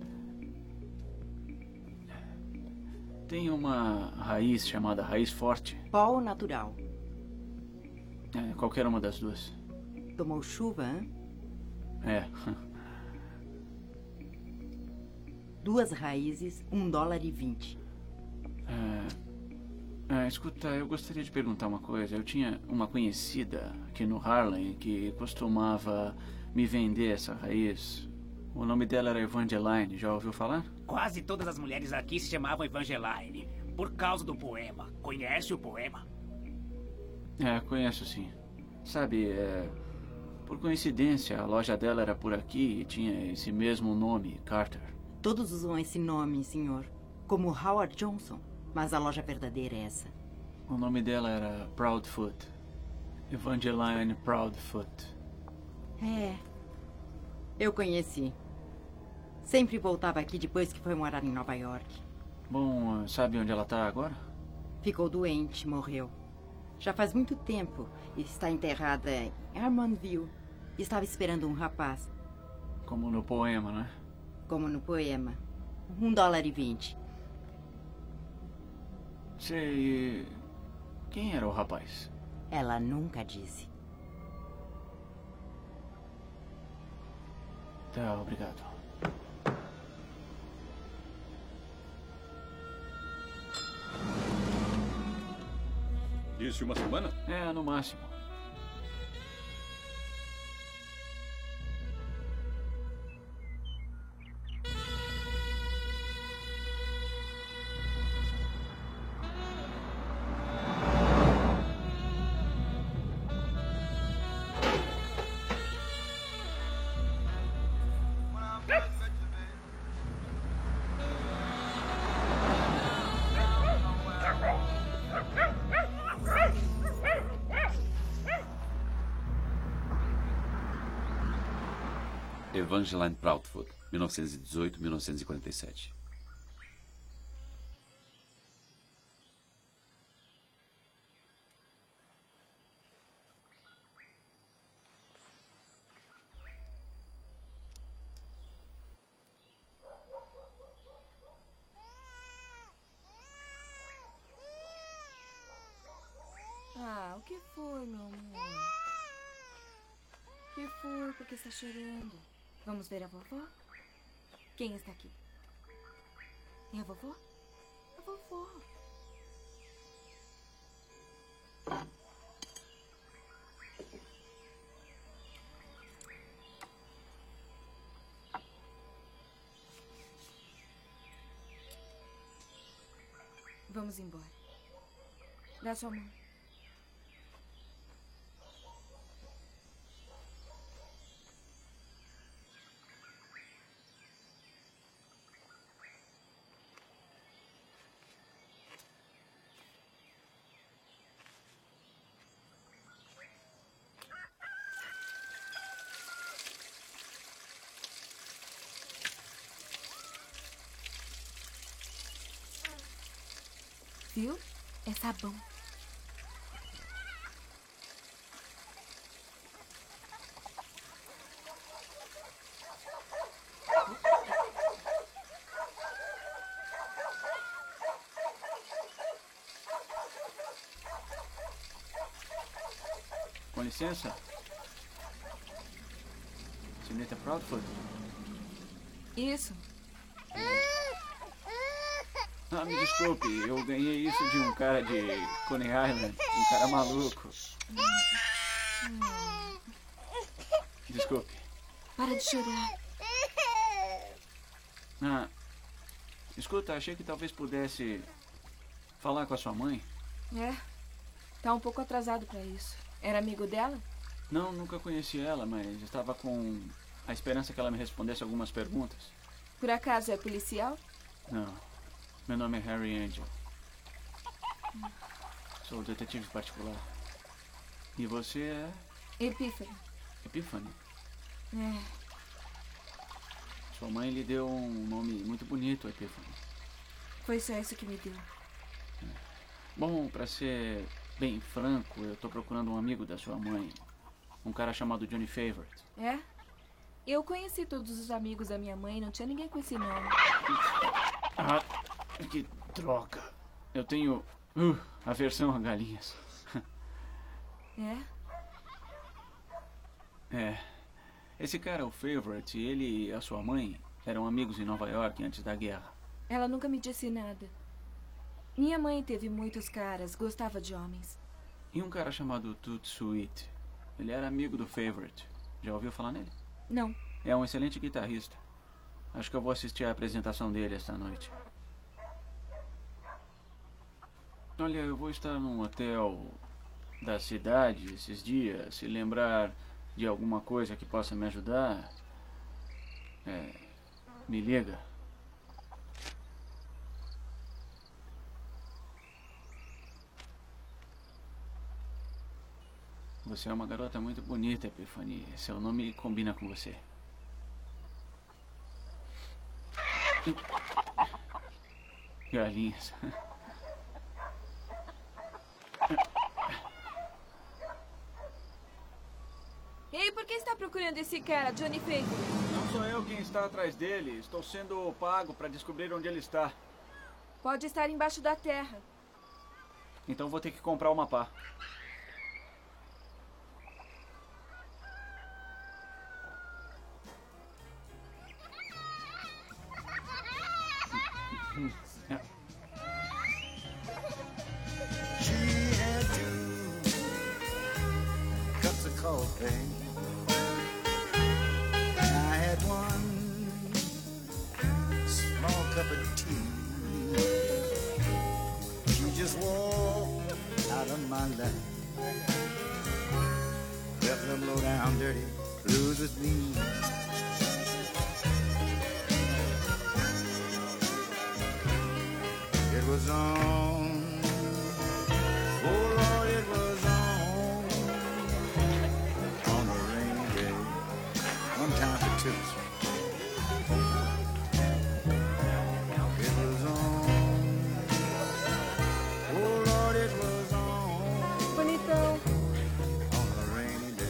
Speaker 3: Tem uma raiz chamada raiz forte.
Speaker 12: Pó ou natural?
Speaker 3: Qualquer uma das duas.
Speaker 12: Tomou chuva, hein?
Speaker 3: É.
Speaker 12: 2 raízes, $1,20.
Speaker 3: Escuta, eu gostaria de perguntar uma coisa. Eu tinha uma conhecida aqui no Harlem que costumava me vender essa raiz. O nome dela era Evangeline. Já ouviu falar?
Speaker 13: Quase todas as mulheres aqui se chamavam Evangeline. Por causa do poema. Conhece o poema?
Speaker 3: Conheço sim. Sabe, por coincidência, a loja dela era por aqui e tinha esse mesmo nome, Carter.
Speaker 12: Todos usam esse nome, senhor. Como Howard Johnson. Mas a loja verdadeira é essa.
Speaker 3: O nome dela era Proudfoot. Evangeline Proudfoot.
Speaker 12: Eu conheci. Sempre voltava aqui depois que foi morar em Nova York.
Speaker 3: Bom, sabe onde ela está agora?
Speaker 12: Ficou doente, morreu. Já faz muito tempo. Está enterrada em Armandville. Estava esperando um rapaz.
Speaker 3: Como no poema, né?
Speaker 12: Como no poema. $1,20.
Speaker 3: Sei. Quem era o rapaz?
Speaker 12: Ela nunca disse.
Speaker 3: Tá, obrigado.
Speaker 1: Disse uma semana?
Speaker 3: No máximo.
Speaker 1: Evangeline Proudfoot, 1918-1947.
Speaker 6: O que foi, meu amor? O que foi? Por que está chorando? Vamos ver a vovó? Quem está aqui? É a vovó? A vovó. Vamos embora. Dá sua mão. Viu? É sabão.
Speaker 3: Com licença. Senhorita Proudfoot?
Speaker 6: Isso.
Speaker 3: Me desculpe, eu ganhei isso de um cara de Coney Island, um cara maluco. Desculpe.
Speaker 6: Para de chorar.
Speaker 3: Escuta, achei que talvez pudesse falar com a sua mãe.
Speaker 6: Tá um pouco atrasado para isso. Era amigo dela?
Speaker 3: Não, nunca conheci ela, mas estava com a esperança que ela me respondesse algumas perguntas.
Speaker 6: Por acaso é policial?
Speaker 3: Não. Meu nome é Harry Angel. Sou detetive particular. E você é?
Speaker 6: Epiphany.
Speaker 3: Epiphany? Sua mãe lhe deu um nome muito bonito, Epiphany.
Speaker 6: Foi só isso que me deu.
Speaker 3: Bom, para ser bem franco, eu tô procurando um amigo da sua mãe. Um cara chamado Johnny Favorite.
Speaker 6: Eu conheci todos os amigos da minha mãe, não tinha ninguém com esse nome.
Speaker 3: Ah, que droga. Eu tenho aversão a galinhas.
Speaker 6: É?
Speaker 3: É. Esse cara, o Favorite, ele e a sua mãe eram amigos em Nova York antes da guerra.
Speaker 6: Ela nunca me disse nada. Minha mãe teve muitos caras, gostava de homens.
Speaker 3: E um cara chamado Toot Sweet. Ele era amigo do Favorite. Já ouviu falar nele?
Speaker 6: Não.
Speaker 3: É um excelente guitarrista. Acho que eu vou assistir a apresentação dele esta noite. Olha, eu vou estar num hotel da cidade esses dias. Se lembrar de alguma coisa que possa me ajudar, me liga. Você é uma garota muito bonita, Epifania. Seu nome combina com você. Galinhas.
Speaker 6: Ei, por que está procurando esse cara, Johnny Favorite?
Speaker 3: Não sou eu quem está atrás dele. Estou sendo pago para descobrir onde ele está.
Speaker 6: Pode estar embaixo da terra.
Speaker 3: Então vou ter que comprar uma pá.
Speaker 14: I had one small cup of tea. She just walked out of my life. Left them low down dirty blues with me. It was on, oh Lord, it was on a rainy day. One time for tips. It was on, oh Lord, it was on.
Speaker 6: Bonitão.
Speaker 14: On a rainy day.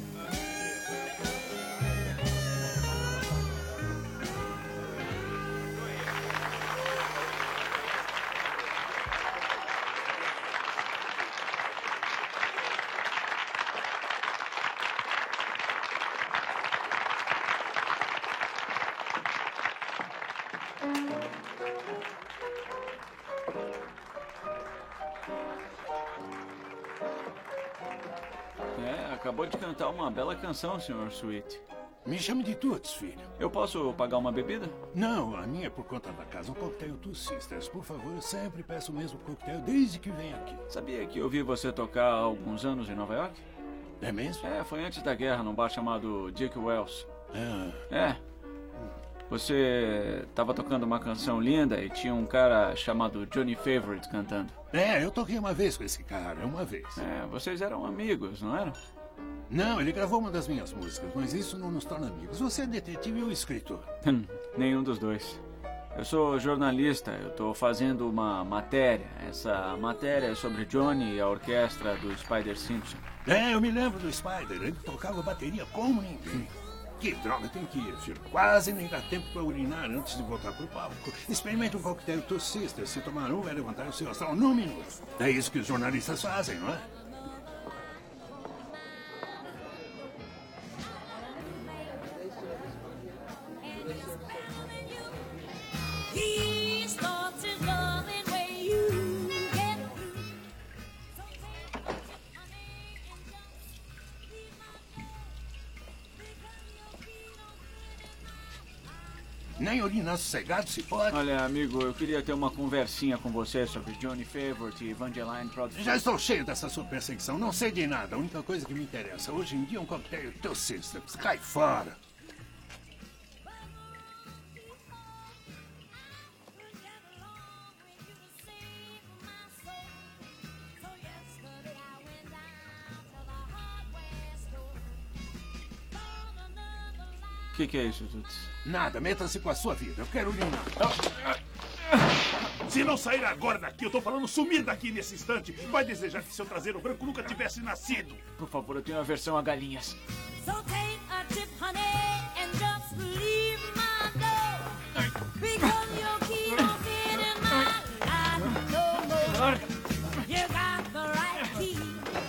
Speaker 3: Acabou de cantar uma bela canção, Sr. Sweet.
Speaker 2: Me chame de Toots, filho.
Speaker 3: Eu posso pagar uma bebida?
Speaker 2: Não, a minha é por conta da casa. Um coquetel Two Sisters. Por favor, eu sempre peço o mesmo coquetel desde que venho aqui.
Speaker 3: Sabia que eu vi você tocar há alguns anos em Nova York?
Speaker 2: É mesmo?
Speaker 3: É, foi antes da guerra, num bar chamado Dick Wells.
Speaker 2: Ah.
Speaker 3: É. Você estava tocando uma canção linda e tinha um cara chamado Johnny Favorite cantando.
Speaker 2: É, eu toquei uma vez com esse cara, uma vez.
Speaker 3: É, vocês eram amigos, não eram?
Speaker 2: Não, ele gravou uma das minhas músicas, mas isso não nos torna amigos. Você é detetive ou escritor?
Speaker 3: Nenhum dos dois. Eu sou jornalista, eu estou fazendo uma matéria. Essa matéria é sobre Johnny e a orquestra do Spider Simpson.
Speaker 2: É, eu me lembro do Spider. Ele tocava bateria como ninguém. Que droga, tem que ir, filho. Quase nem dá tempo para urinar antes de voltar pro palco. Experimenta um coquetel Two Sisters. Se tomar um, vai levantar o seu astral num minuto. É isso que os jornalistas fazem, não é? Nem urinar sossegado se pode.
Speaker 3: Olha, amigo, eu queria ter uma conversinha com você sobre Johnny Favorite e Evangeline Proudfoot.
Speaker 2: Já estou cheio dessa sua perseguição. Não sei de nada. A única coisa que me interessa hoje em dia é um coquetel Two Sisters. Cai fora.
Speaker 3: O que é isso, Toots?
Speaker 2: Nada, meta-se com a sua vida. Eu quero urinar. Se não sair agora daqui, eu tô falando sumir daqui nesse instante. Vai desejar que seu traseiro branco nunca tivesse nascido.
Speaker 3: Por favor, eu tenho aversão a galinhas.
Speaker 15: So take a trip, honey, and
Speaker 14: You got the right key.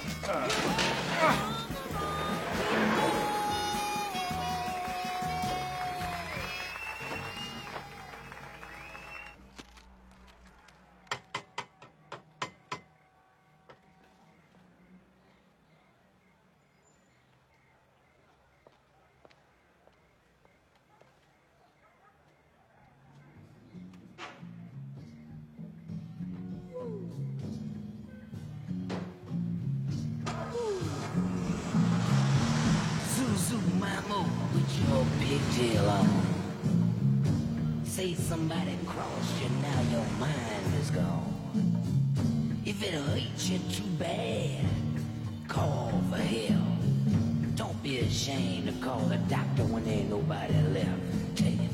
Speaker 15: Pigtail on. Say somebody crossed you, now your mind is gone. If it hurts you too bad, call for help. Don't be ashamed to call the doctor when there ain't nobody left. Tell you that.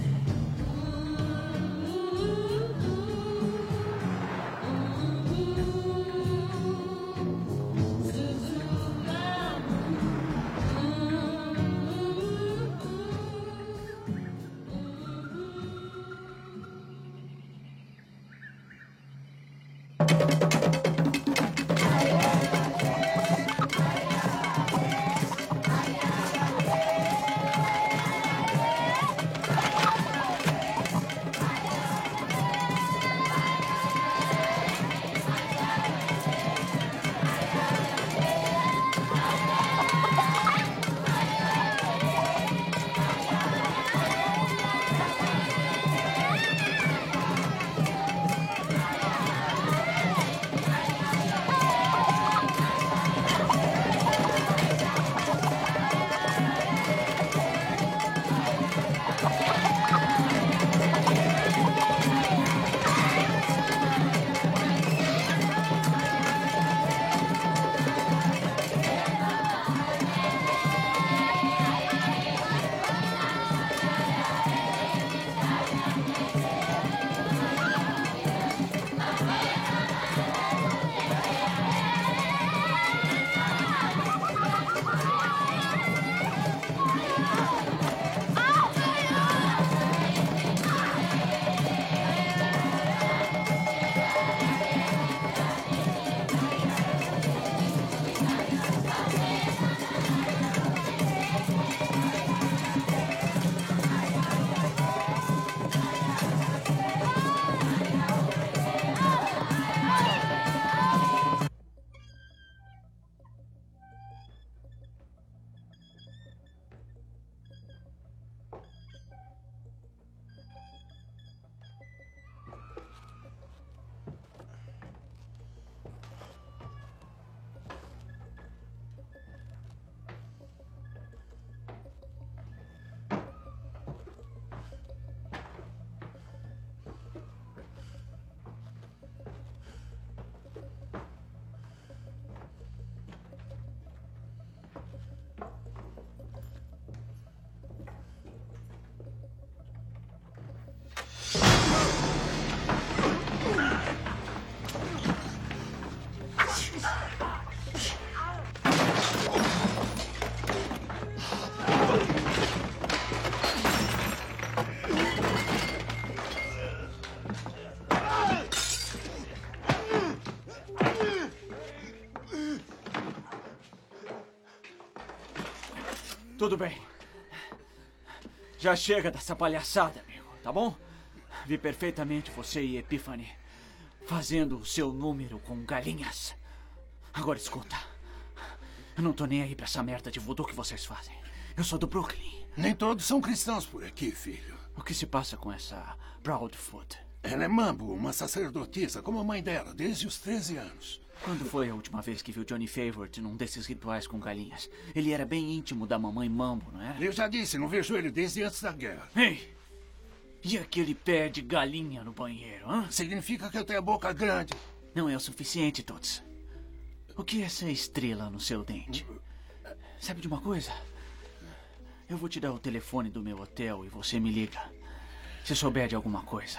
Speaker 3: Tudo bem. Já chega dessa palhaçada, amigo, tá bom? Vi perfeitamente você e Epiphany fazendo o seu número com galinhas. Agora escuta. Eu não tô nem aí pra essa merda de voodoo que vocês fazem. Eu sou do Brooklyn.
Speaker 16: Nem todos são cristãos por aqui, filho.
Speaker 3: O que se passa com essa Proudfoot?
Speaker 16: Ela é Mambo, uma sacerdotisa, como a mãe dela, desde os 13 anos.
Speaker 3: Quando foi a última vez que viu Johnny Favorite num desses rituais com galinhas? Ele era bem íntimo da mamãe Mambo, não era?
Speaker 16: Eu já disse, não vejo ele desde antes da guerra.
Speaker 3: Ei! E aquele pé de galinha no banheiro, hã?
Speaker 16: Significa que eu tenho a boca grande.
Speaker 3: Não é o suficiente, Toots. O que é essa estrela no seu dente? Sabe de uma coisa? Eu vou te dar o telefone do meu hotel e você me liga. Se souber de alguma coisa.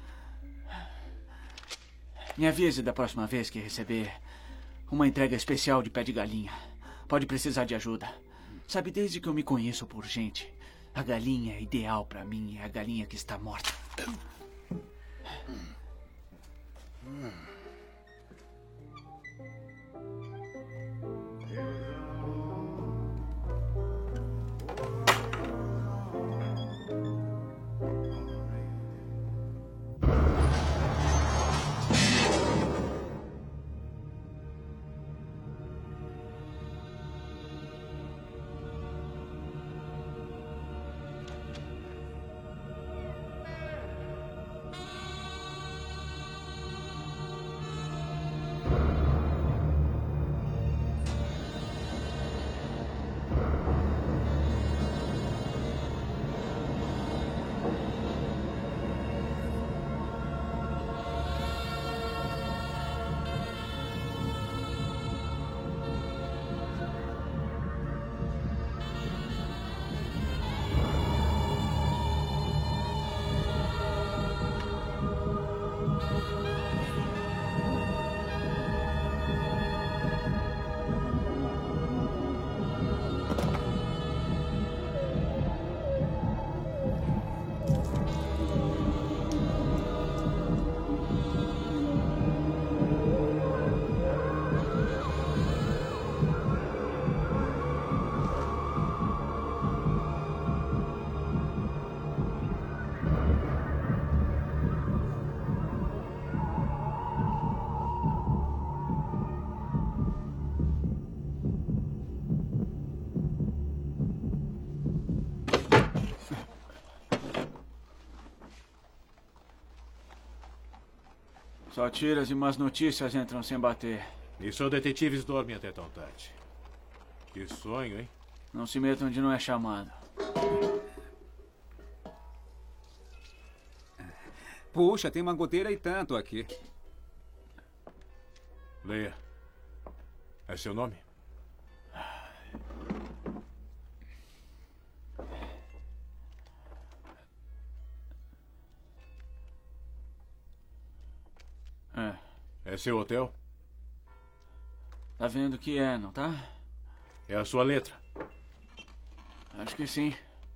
Speaker 3: Me avise da próxima vez que receber uma entrega especial de pé de galinha. Pode precisar de ajuda. Sabe, desde que eu me conheço por gente, a galinha ideal pra mim é a galinha que está morta. Só tiras e más notícias entram sem bater.
Speaker 17: E só detetives dormem até tão tarde. Que sonho, hein?
Speaker 3: Não se metam onde não é chamado.
Speaker 18: Puxa, tem uma goteira e tanto aqui.
Speaker 17: Leia. É seu nome? É seu hotel?
Speaker 3: Tá vendo que é, não tá?
Speaker 17: É a sua letra?
Speaker 3: Acho que sim.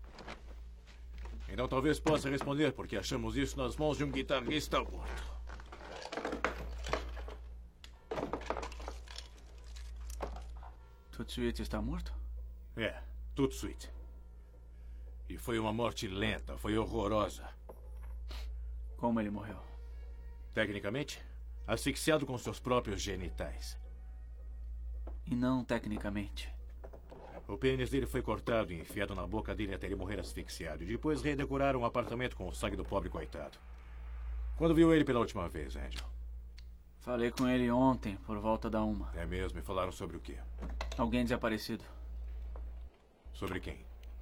Speaker 17: Então talvez possa responder, porque achamos isso nas mãos de um guitarrista morto.
Speaker 3: Tutsuit está morto?
Speaker 17: É, Tutsuit. E foi uma morte lenta, foi horrorosa.
Speaker 3: Como ele morreu?
Speaker 17: Tecnicamente, asfixiado com seus próprios genitais.
Speaker 3: E não tecnicamente.
Speaker 17: O pênis dele foi cortado e enfiado na boca dele até ele morrer asfixiado. E depois redecoraram o apartamento com o sangue do pobre coitado. Quando viu ele pela última vez, Angel?
Speaker 3: Falei com ele ontem, por volta da 1.
Speaker 17: É mesmo? E falaram sobre o quê?
Speaker 3: Alguém desaparecido.
Speaker 17: Sobre quem?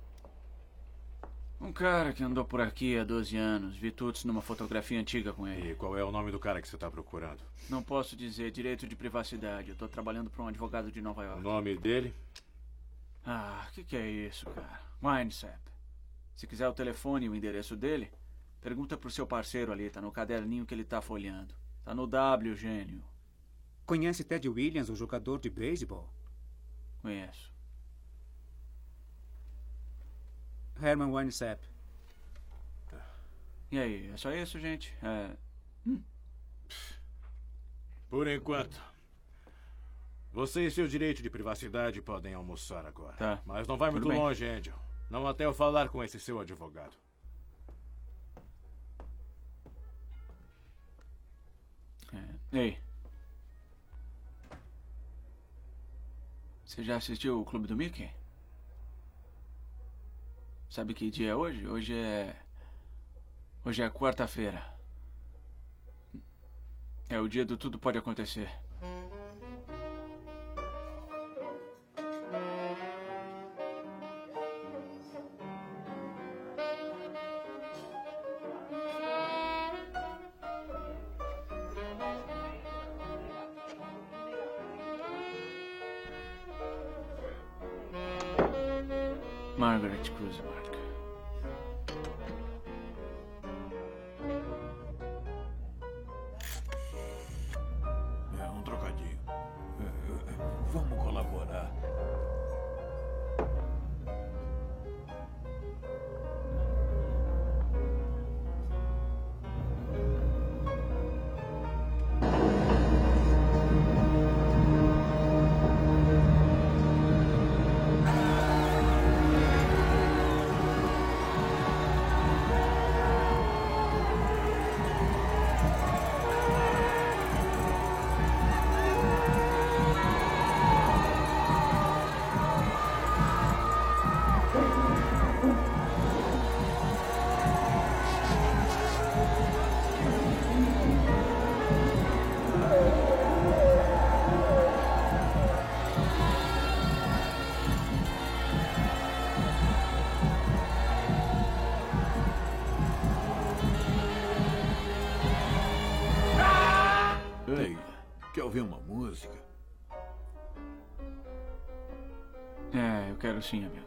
Speaker 3: Um cara que andou por aqui há 12 anos. Vi Tuts numa fotografia antiga com ele.
Speaker 17: E qual é o nome do cara que você está procurando?
Speaker 3: Não posso dizer. Direito de privacidade. Eu tô trabalhando para um advogado de Nova York.
Speaker 17: O nome dele?
Speaker 3: Ah, que é isso, cara? Winesap. Se quiser o telefone e o endereço dele, pergunta pro seu parceiro ali. Tá no caderninho que ele tá folheando. Tá no W, gênio.
Speaker 18: Conhece Ted Williams, o jogador de beisebol?
Speaker 3: Conheço.
Speaker 18: Herman Winesap.
Speaker 3: E aí, é só isso, gente?
Speaker 17: Por enquanto. Você e seu direito de privacidade podem almoçar agora.
Speaker 3: Tá.
Speaker 17: Mas não vai muito longe, Angel. Não até eu falar com esse seu advogado.
Speaker 3: Ei. Você já assistiu o Clube do Mickey? Sabe que dia é hoje? Hoje é quarta-feira. É o dia do tudo pode acontecer. Margaret Krusemark.
Speaker 16: É um trocadinho. Vamos colaborar. Ei, quer ouvir uma música?
Speaker 3: Eu quero sim, amigo.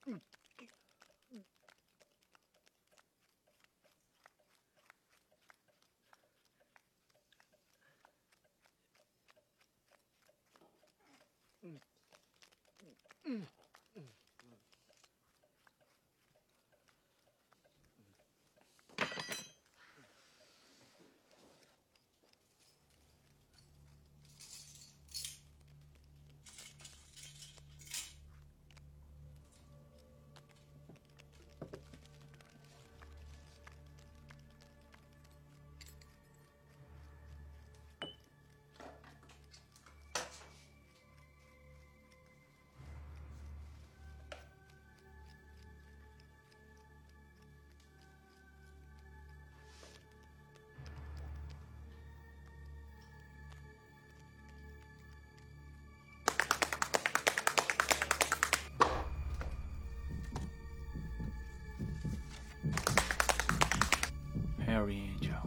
Speaker 3: Harry Angel.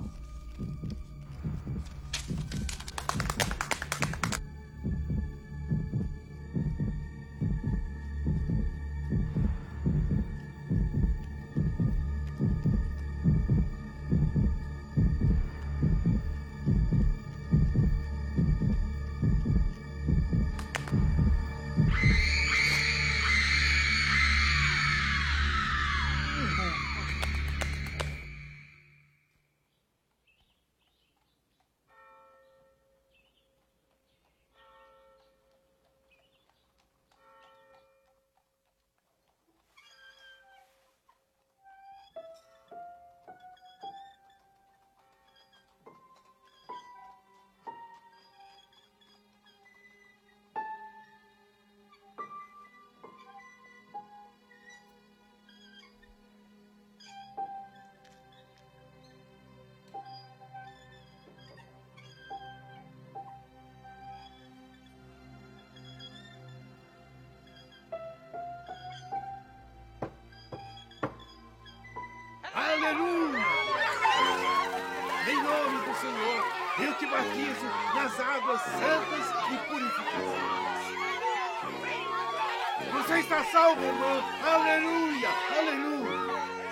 Speaker 19: Aleluia! Em nome do Senhor, eu te batizo nas águas santas e purificadoras. Você está salvo, irmão! Aleluia! Aleluia!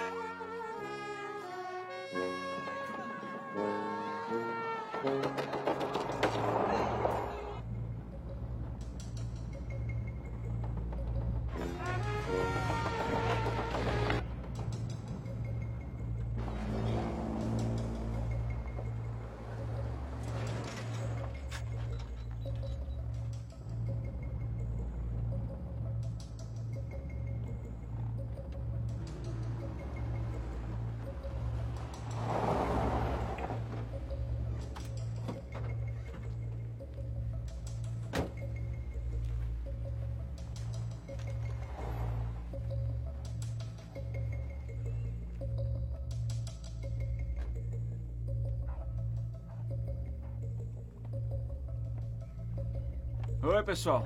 Speaker 3: Oi, pessoal.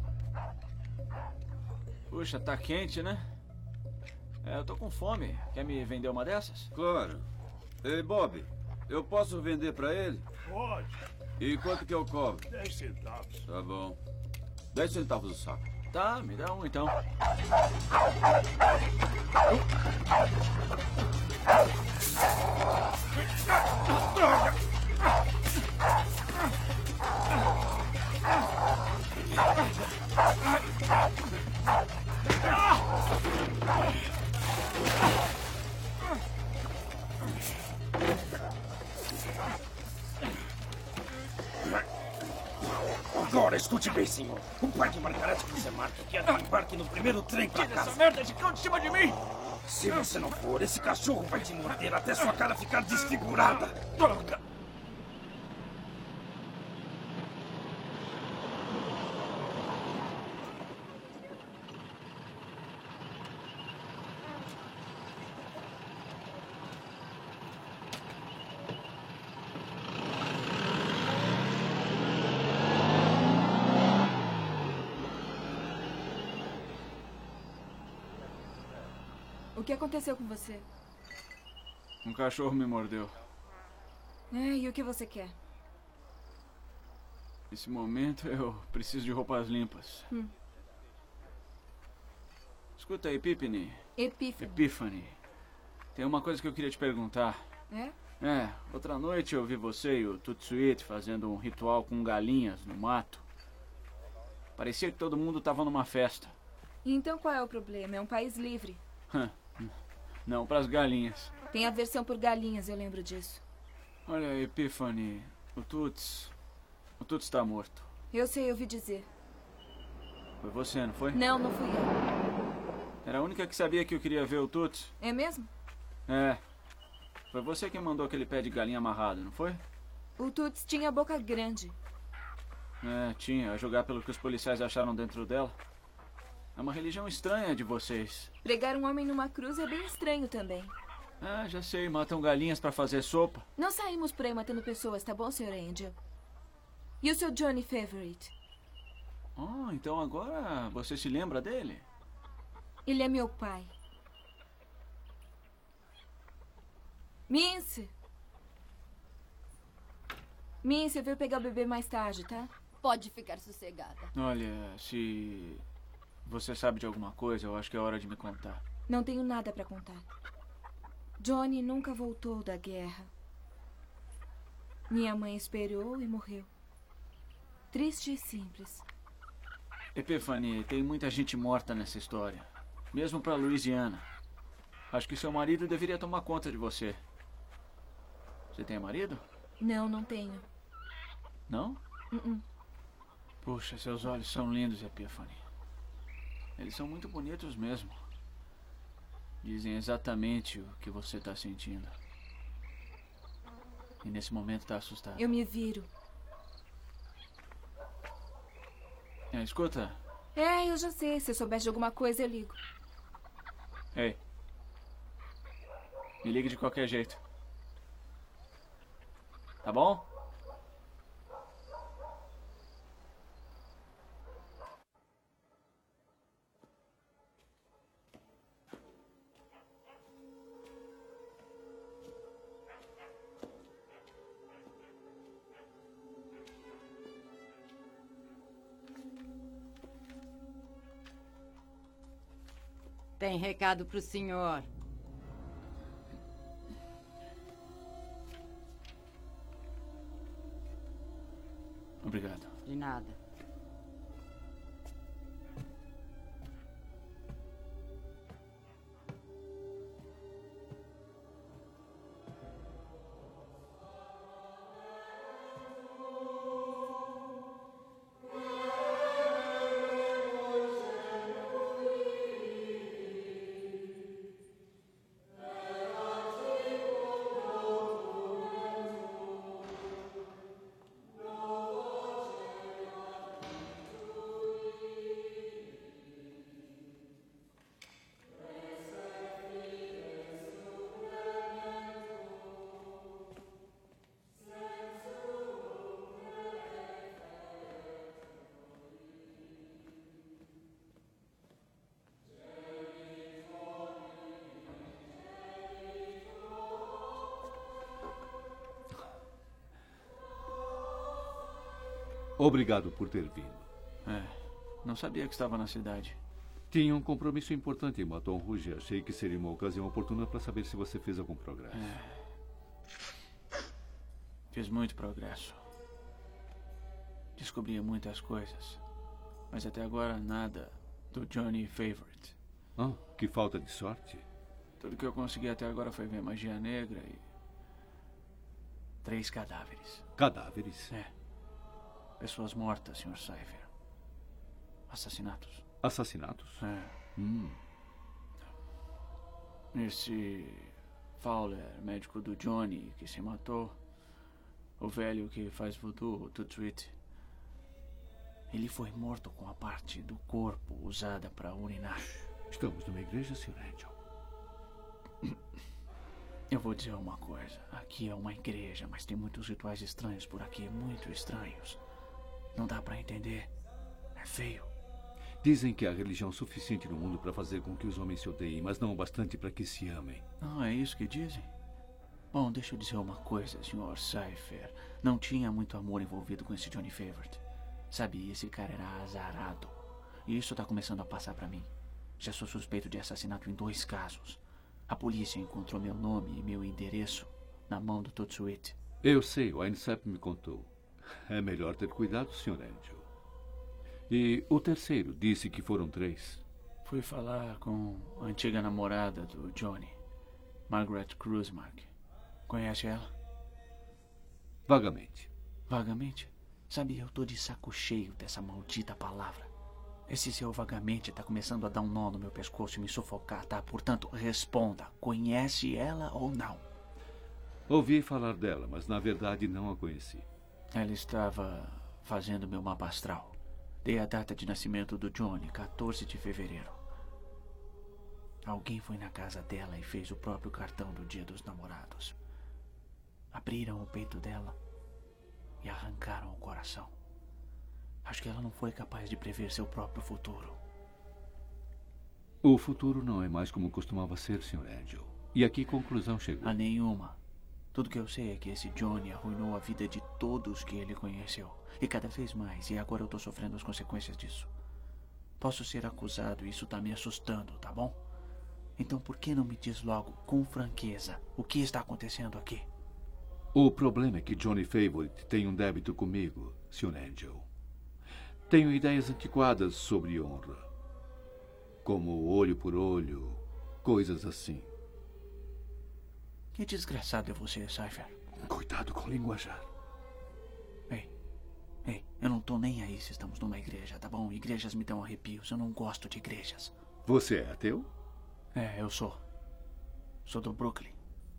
Speaker 3: Puxa, tá quente, né? Eu tô com fome. Quer me vender uma dessas?
Speaker 1: Claro. Ei, Bob, eu posso vender pra ele?
Speaker 2: Pode.
Speaker 1: E quanto que eu cobro?
Speaker 2: 10 centavos.
Speaker 1: Tá bom. 10 centavos o saco.
Speaker 3: Tá, me dá um então.
Speaker 19: Droga!
Speaker 13: Agora, escute bem, senhor. O pai de Margaret Marco quer que embarque no primeiro trem pra
Speaker 3: Tira
Speaker 13: casa.
Speaker 3: essa merda de cão de cima de mim!
Speaker 13: Se você não for, esse cachorro vai te morder até sua cara ficar desfigurada. Droga!
Speaker 6: O que aconteceu com você?
Speaker 3: Um cachorro me mordeu.
Speaker 6: E o que você quer?
Speaker 3: Nesse momento eu preciso de roupas limpas. Escuta aí, Epiphany.
Speaker 6: Epiphany.
Speaker 3: Tem uma coisa que eu queria te perguntar. Outra noite eu vi você e o Tutsuit fazendo um ritual com galinhas no mato. Parecia que todo mundo estava numa festa.
Speaker 6: Então qual é o problema? É um país livre.
Speaker 3: Não, para as galinhas.
Speaker 6: Tem aversão por galinhas, eu lembro disso.
Speaker 3: Olha, Epiphany, o Tuts está morto.
Speaker 6: Eu sei, eu ouvi dizer.
Speaker 3: Foi você, não foi?
Speaker 6: Não, não fui eu.
Speaker 3: Era a única que sabia que eu queria ver o Tuts.
Speaker 6: É mesmo?
Speaker 3: Foi você que mandou aquele pé de galinha amarrado, não foi?
Speaker 6: O Tuts tinha a boca grande.
Speaker 3: Tinha. A julgar pelo que os policiais acharam dentro dela. É uma religião estranha de vocês.
Speaker 6: Pregar um homem numa cruz é bem estranho também.
Speaker 3: Já sei. Matam galinhas para fazer sopa.
Speaker 6: Não saímos por aí matando pessoas, tá bom, Sr. Angel? E o seu Johnny Favorite?
Speaker 3: Então agora você se lembra dele?
Speaker 6: Ele é meu pai. Mince, eu vou pegar o bebê mais tarde, tá?
Speaker 20: Pode ficar sossegada.
Speaker 3: Olha, se você sabe de alguma coisa, eu acho que é hora de me contar.
Speaker 6: Não tenho nada para contar. Johnny nunca voltou da guerra. Minha mãe esperou e morreu. Triste e simples.
Speaker 3: Epiphany, tem muita gente morta nessa história. Mesmo para Louisiana. Acho que seu marido deveria tomar conta de você. Você tem marido?
Speaker 6: Não, não tenho.
Speaker 3: Não? Puxa, seus olhos são lindos, Epiphany. Eles são muito bonitos mesmo. Dizem exatamente o que você está sentindo. E nesse momento está assustado.
Speaker 6: Eu me viro.
Speaker 3: Escuta.
Speaker 6: Eu já sei. Se eu soubesse de alguma coisa, eu ligo.
Speaker 3: Ei. Me ligue de qualquer jeito. Tá bom?
Speaker 12: Tem recado pro senhor.
Speaker 3: Obrigado.
Speaker 12: De nada.
Speaker 5: Obrigado por ter vindo.
Speaker 3: Não sabia que estava na cidade.
Speaker 5: Tinha um compromisso importante em Baton Rouge. Achei que seria uma ocasião oportuna para saber se você fez algum progresso.
Speaker 3: Fiz muito progresso. Descobri muitas coisas. Mas até agora nada do Johnny Favorite.
Speaker 5: Que falta de sorte.
Speaker 3: Tudo que eu consegui até agora foi ver magia negra e 3 cadáveres.
Speaker 5: Cadáveres?
Speaker 3: Pessoas mortas, Sr. Cypher. Assassinatos.
Speaker 5: Assassinatos?
Speaker 3: Esse Fowler, médico do Johnny, que se matou. O velho que faz voodoo, o Tutsuit. Ele foi morto com a parte do corpo usada para urinar.
Speaker 5: Estamos numa igreja, Sr. Angel.
Speaker 3: Eu vou dizer uma coisa. Aqui é uma igreja, mas tem muitos rituais estranhos por aqui, muito estranhos. Não dá para entender. É feio.
Speaker 5: Dizem que há religião suficiente no mundo para fazer com que os homens se odeiem, mas não o bastante para que se amem.
Speaker 3: É isso que dizem? Bom, deixa eu dizer uma coisa, Sr. Cypher. Não tinha muito amor envolvido com esse Johnny Favorite. Sabe, esse cara era azarado. E isso tá começando a passar para mim. Já sou suspeito de assassinato em 2 casos. A polícia encontrou meu nome e meu endereço na mão do Totsuit.
Speaker 5: Eu sei, o Ainsep me contou. É melhor ter cuidado, Sr. Angel. E o terceiro disse que foram 3.
Speaker 3: Fui falar com a antiga namorada do Johnny, Margaret Kruzmark. Conhece ela?
Speaker 5: Vagamente.
Speaker 3: Vagamente? Sabe, eu tô de saco cheio dessa maldita palavra. Esse seu vagamente tá começando a dar um nó no meu pescoço e me sufocar, tá? Portanto, responda. Conhece ela ou não?
Speaker 5: Ouvi falar dela, mas na verdade não a conheci.
Speaker 3: Ela estava fazendo meu mapa astral. Dei a data de nascimento do Johnny, 14 de fevereiro. Alguém foi na casa dela e fez o próprio cartão do Dia dos Namorados. Abriram o peito dela e arrancaram o coração. Acho que ela não foi capaz de prever seu próprio futuro.
Speaker 5: O futuro não é mais como costumava ser, Sr. Angel. E a que conclusão chegou?
Speaker 3: A nenhuma. Tudo que eu sei é que esse Johnny arruinou a vida de todos que ele conheceu. E cada vez mais. E agora eu tô sofrendo as consequências disso. Posso ser acusado e isso tá me assustando, tá bom? Então por que não me diz logo, com franqueza, o que está acontecendo aqui?
Speaker 5: O problema é que Johnny Favorite tem um débito comigo, Sr. Angel. Tenho ideias antiquadas sobre honra. Como olho por olho, coisas assim.
Speaker 3: Que desgraçado é você, Cypher.
Speaker 16: Cuidado com o linguajar.
Speaker 3: Ei, eu não tô nem aí se estamos numa igreja, tá bom? Igrejas me dão arrepios, eu não gosto de igrejas.
Speaker 5: Você é ateu?
Speaker 3: É, eu sou. Sou do Brooklyn.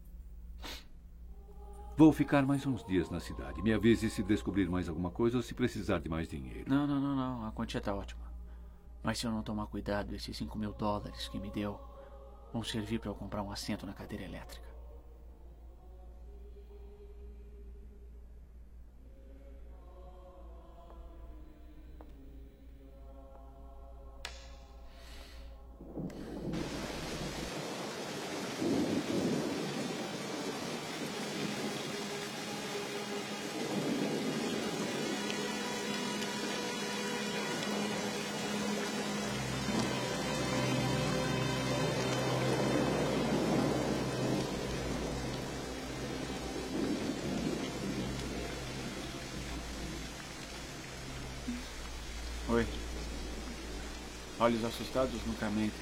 Speaker 5: Vou ficar mais uns dias na cidade. Me avise se descobrir mais alguma coisa ou se precisar de mais dinheiro.
Speaker 3: Não. A quantia tá ótima. Mas se eu não tomar cuidado, esses $5.000 que me deu vão servir para eu comprar um assento na cadeira elétrica. Oi. Olhos assustados nunca mentem.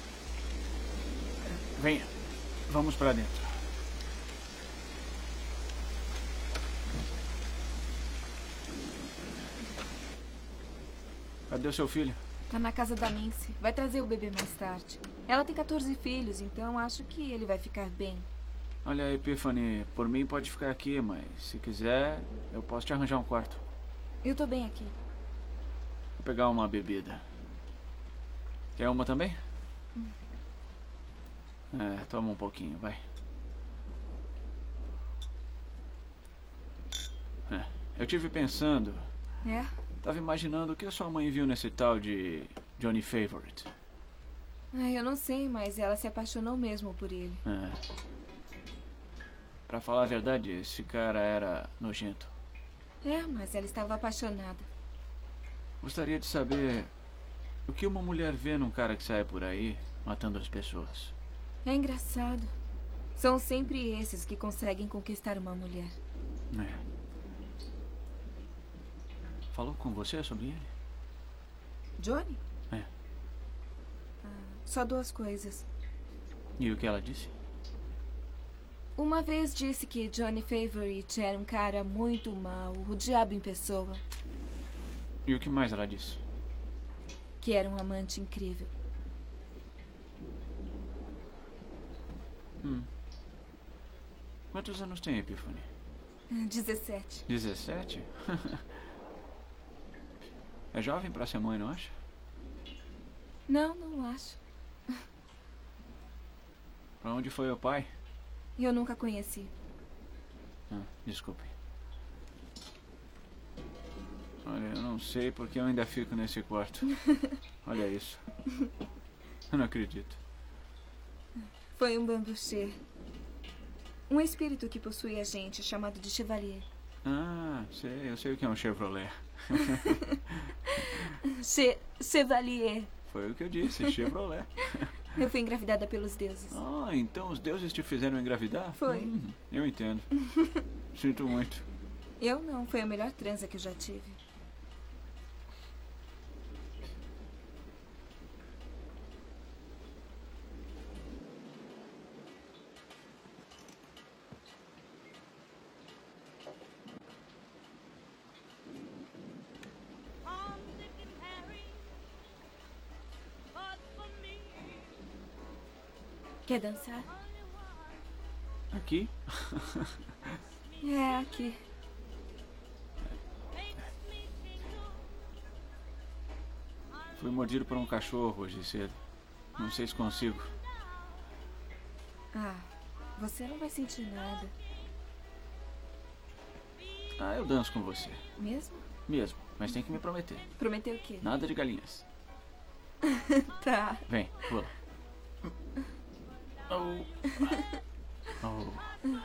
Speaker 3: Venha. Vamos pra dentro. Cadê o seu filho?
Speaker 6: Tá na casa da Nancy. Vai trazer o bebê mais tarde. Ela tem 14 filhos, então acho que ele vai ficar bem.
Speaker 3: Olha, Epiphany, por mim pode ficar aqui, mas se quiser, eu posso te arranjar um quarto.
Speaker 6: Eu tô bem aqui.
Speaker 3: Vou pegar uma bebida. Quer uma também? Toma um pouquinho, vai. Eu tive pensando... Tava imaginando o que a sua mãe viu nesse tal de Johnny Favorite.
Speaker 6: Eu não sei, mas ela se apaixonou mesmo por ele.
Speaker 3: Pra falar a verdade, esse cara era nojento.
Speaker 6: Mas ela estava apaixonada.
Speaker 3: Gostaria de saber o que uma mulher vê num cara que sai por aí matando as pessoas.
Speaker 6: É engraçado. São sempre esses que conseguem conquistar uma mulher.
Speaker 3: Falou com você sobre ele?
Speaker 6: Johnny? Só 2 coisas.
Speaker 3: E o que ela disse?
Speaker 6: Uma vez disse que Johnny Favorite era um cara muito mau, o diabo em pessoa.
Speaker 3: E o que mais ela disse?
Speaker 6: Que era um amante incrível.
Speaker 3: Quantos anos tem, Epiphany?
Speaker 6: 17.
Speaker 3: 17? É jovem pra ser mãe, não acha?
Speaker 6: Não acho.
Speaker 3: Pra onde foi o pai?
Speaker 6: Eu nunca conheci.
Speaker 3: Desculpe. Olha, eu não sei porque eu ainda fico nesse quarto. Olha isso. Eu não acredito.
Speaker 6: Foi um bambuchê. Um espírito que possui a gente, chamado de Chevalier.
Speaker 3: Eu sei o que é um Chevrolet.
Speaker 6: Chevalier.
Speaker 3: Foi o que eu disse, Chevrolet.
Speaker 6: Eu fui engravidada pelos deuses.
Speaker 3: Ah, então os deuses te fizeram engravidar?
Speaker 6: Foi.
Speaker 3: Eu entendo. Sinto muito.
Speaker 6: Eu não, foi a melhor transa que eu já tive. Quer dançar?
Speaker 3: Aqui?
Speaker 6: É, aqui.
Speaker 3: Fui mordido por um cachorro hoje cedo. Não sei se consigo.
Speaker 6: Ah, você não vai sentir nada.
Speaker 3: Ah, eu danço com você.
Speaker 6: Mesmo?
Speaker 3: Mesmo, mas tem que me prometer.
Speaker 6: Prometer o quê?
Speaker 3: Nada de galinhas.
Speaker 6: Tá.
Speaker 3: Vem, pula. Oh. Oh.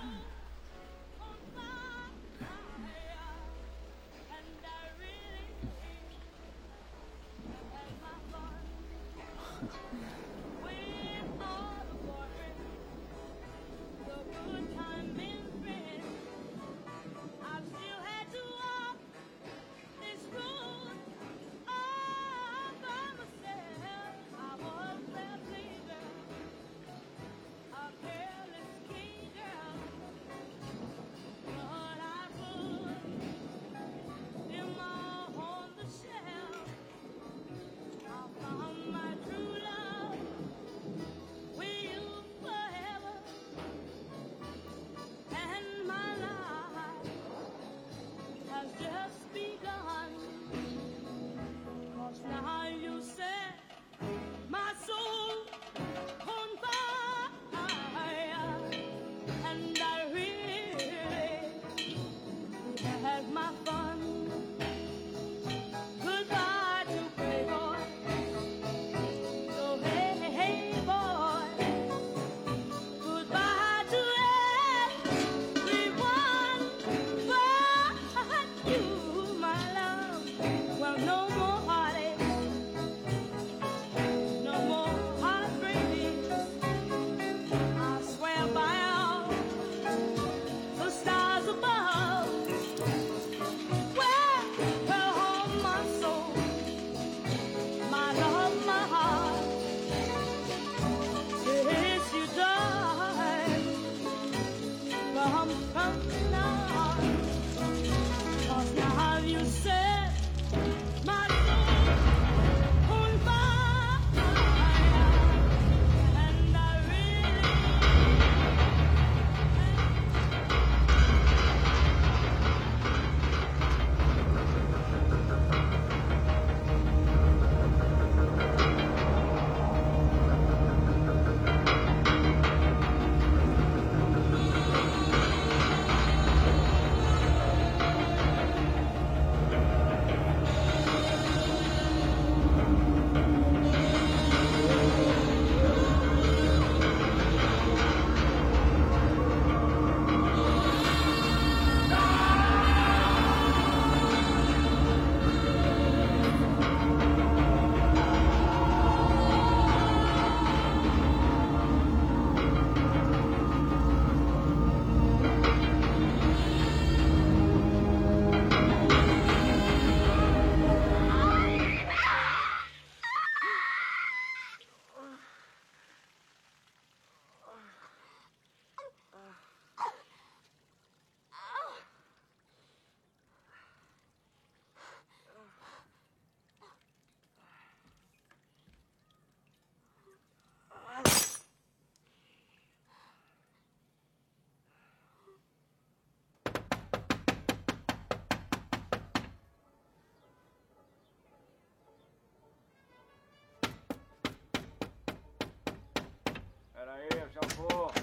Speaker 3: Já vou.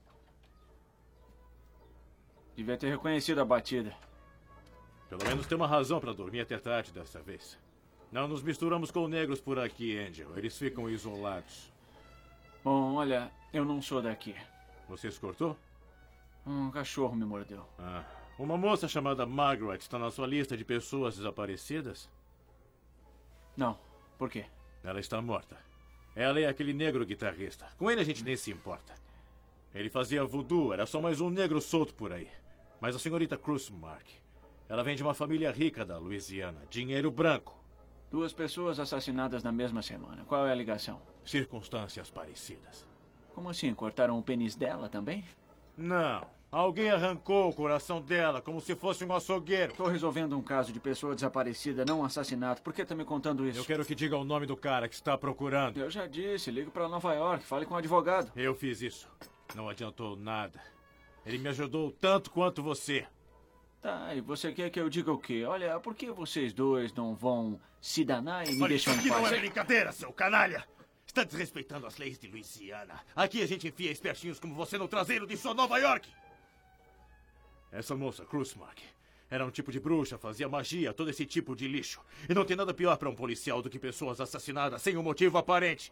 Speaker 3: Devia ter reconhecido a batida.
Speaker 17: Pelo menos tem uma razão para dormir até tarde dessa vez. Não nos misturamos com negros por aqui, Angel. Eles ficam isolados.
Speaker 3: Bom, olha, eu não sou daqui.
Speaker 17: Você se cortou?
Speaker 3: Um cachorro me mordeu.
Speaker 17: Ah, uma moça chamada Margaret está na sua lista de pessoas desaparecidas?
Speaker 3: Não. Por quê?
Speaker 17: Ela está morta. Ela é aquele negro guitarrista. Com ele a gente nem se importa. Ele fazia voodoo, era só mais um negro solto por aí. Mas a senhorita Cruzmark, ela vem de uma família rica da Louisiana. Dinheiro branco.
Speaker 3: 2 pessoas assassinadas na mesma semana. Qual é a ligação?
Speaker 17: Circunstâncias parecidas.
Speaker 3: Como assim? Cortaram o pênis dela também?
Speaker 17: Não. Alguém arrancou o coração dela como se fosse um açougueiro.
Speaker 3: Estou resolvendo um caso de pessoa desaparecida, não um assassinato. Por que está me contando isso?
Speaker 17: Eu quero que diga o nome do cara que está procurando.
Speaker 3: Eu já disse. Ligue para Nova York. Fale com o advogado.
Speaker 17: Eu fiz isso. Não adiantou nada. Ele me ajudou tanto quanto você.
Speaker 3: Tá, e você quer que eu diga o quê? Olha, por que vocês 2 não vão se danar e me deixam em paz?
Speaker 2: Isso aqui não é brincadeira, seu canalha! Está desrespeitando as leis de Louisiana. Aqui a gente enfia espertinhos como você no traseiro de sua Nova York!
Speaker 17: Essa moça, Cruzmark, era um tipo de bruxa, fazia magia, todo esse tipo de lixo. E não tem nada pior para um policial do que pessoas assassinadas sem um motivo aparente.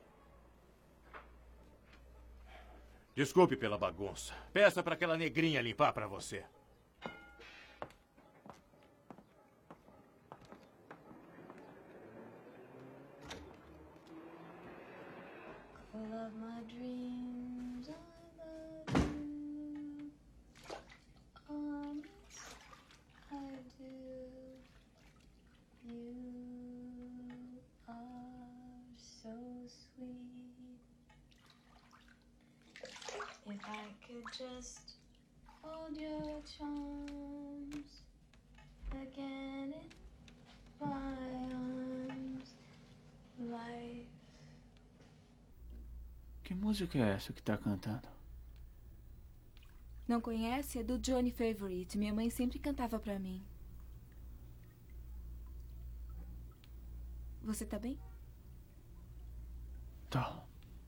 Speaker 17: Desculpe pela bagunça. Peça para aquela negrinha limpar para você.
Speaker 21: Full of my dreams, I love you. I do. You are so sweet. If I could just hold your charms again in my arms, life.
Speaker 3: Que música é essa que tá cantando?
Speaker 6: Não conhece? É do Johnny Favorite. Minha mãe sempre cantava pra mim. Você tá bem?
Speaker 3: Tá.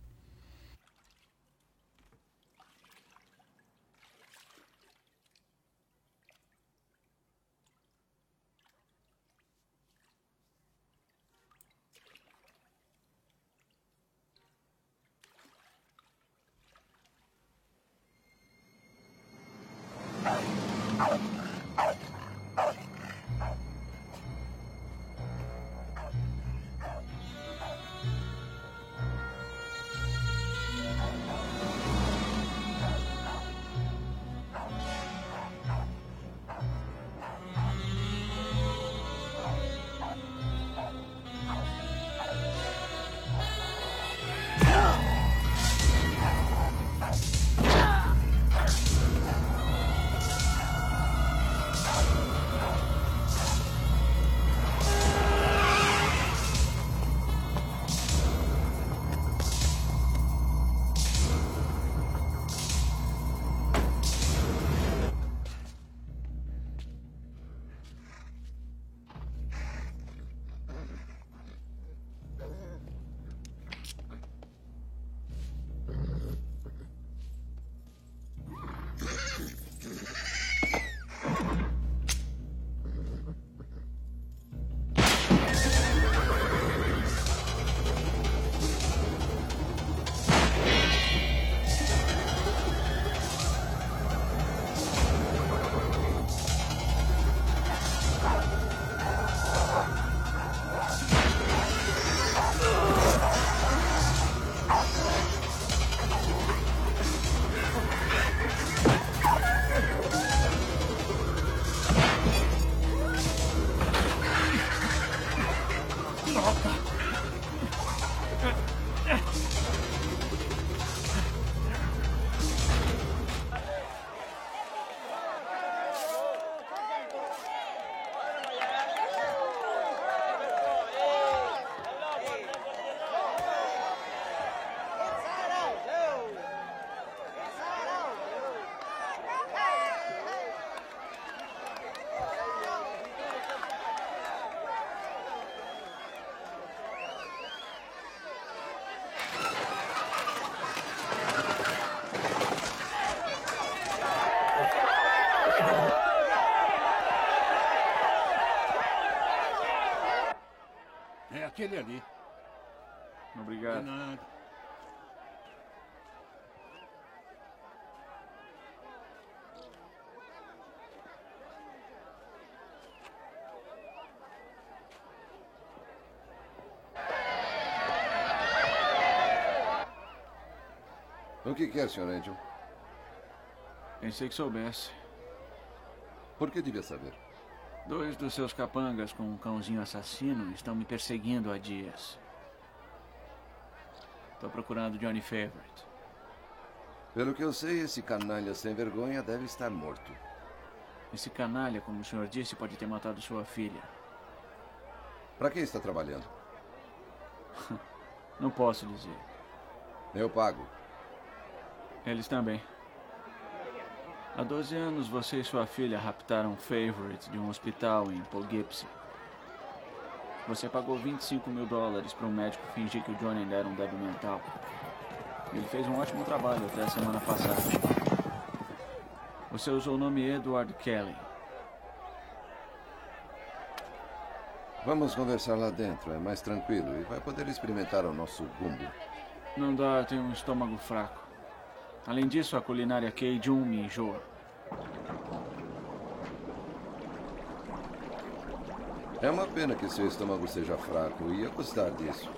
Speaker 16: É aquele ali.
Speaker 3: Obrigado.
Speaker 16: De nada.
Speaker 9: O que quer, Sr. Angel?
Speaker 3: Pensei que soubesse.
Speaker 9: Por que devia saber?
Speaker 3: 2 dos seus capangas com um cãozinho assassino estão me perseguindo há dias. Estou procurando Johnny Favorite.
Speaker 9: Pelo que eu sei, esse canalha sem vergonha deve estar morto.
Speaker 3: Esse canalha, como o senhor disse, pode ter matado sua filha.
Speaker 9: Para quem está trabalhando?
Speaker 3: Não posso dizer.
Speaker 9: Eu pago.
Speaker 3: Eles também. Há 12 anos, você e sua filha raptaram Favorite de um hospital em Poughkeepsie. Você pagou $25.000 para um médico fingir que o Johnny ainda era um débil mental. Ele fez um ótimo trabalho até a semana passada. Você usou o nome Edward Kelly.
Speaker 9: Vamos conversar lá dentro, é mais tranquilo e vai poder experimentar o nosso bumbo.
Speaker 3: Não dá, eu tenho um estômago fraco. Além disso, a culinária Cajun me enjoa.
Speaker 9: É uma pena que seu estômago seja fraco. Eu ia gostar disso.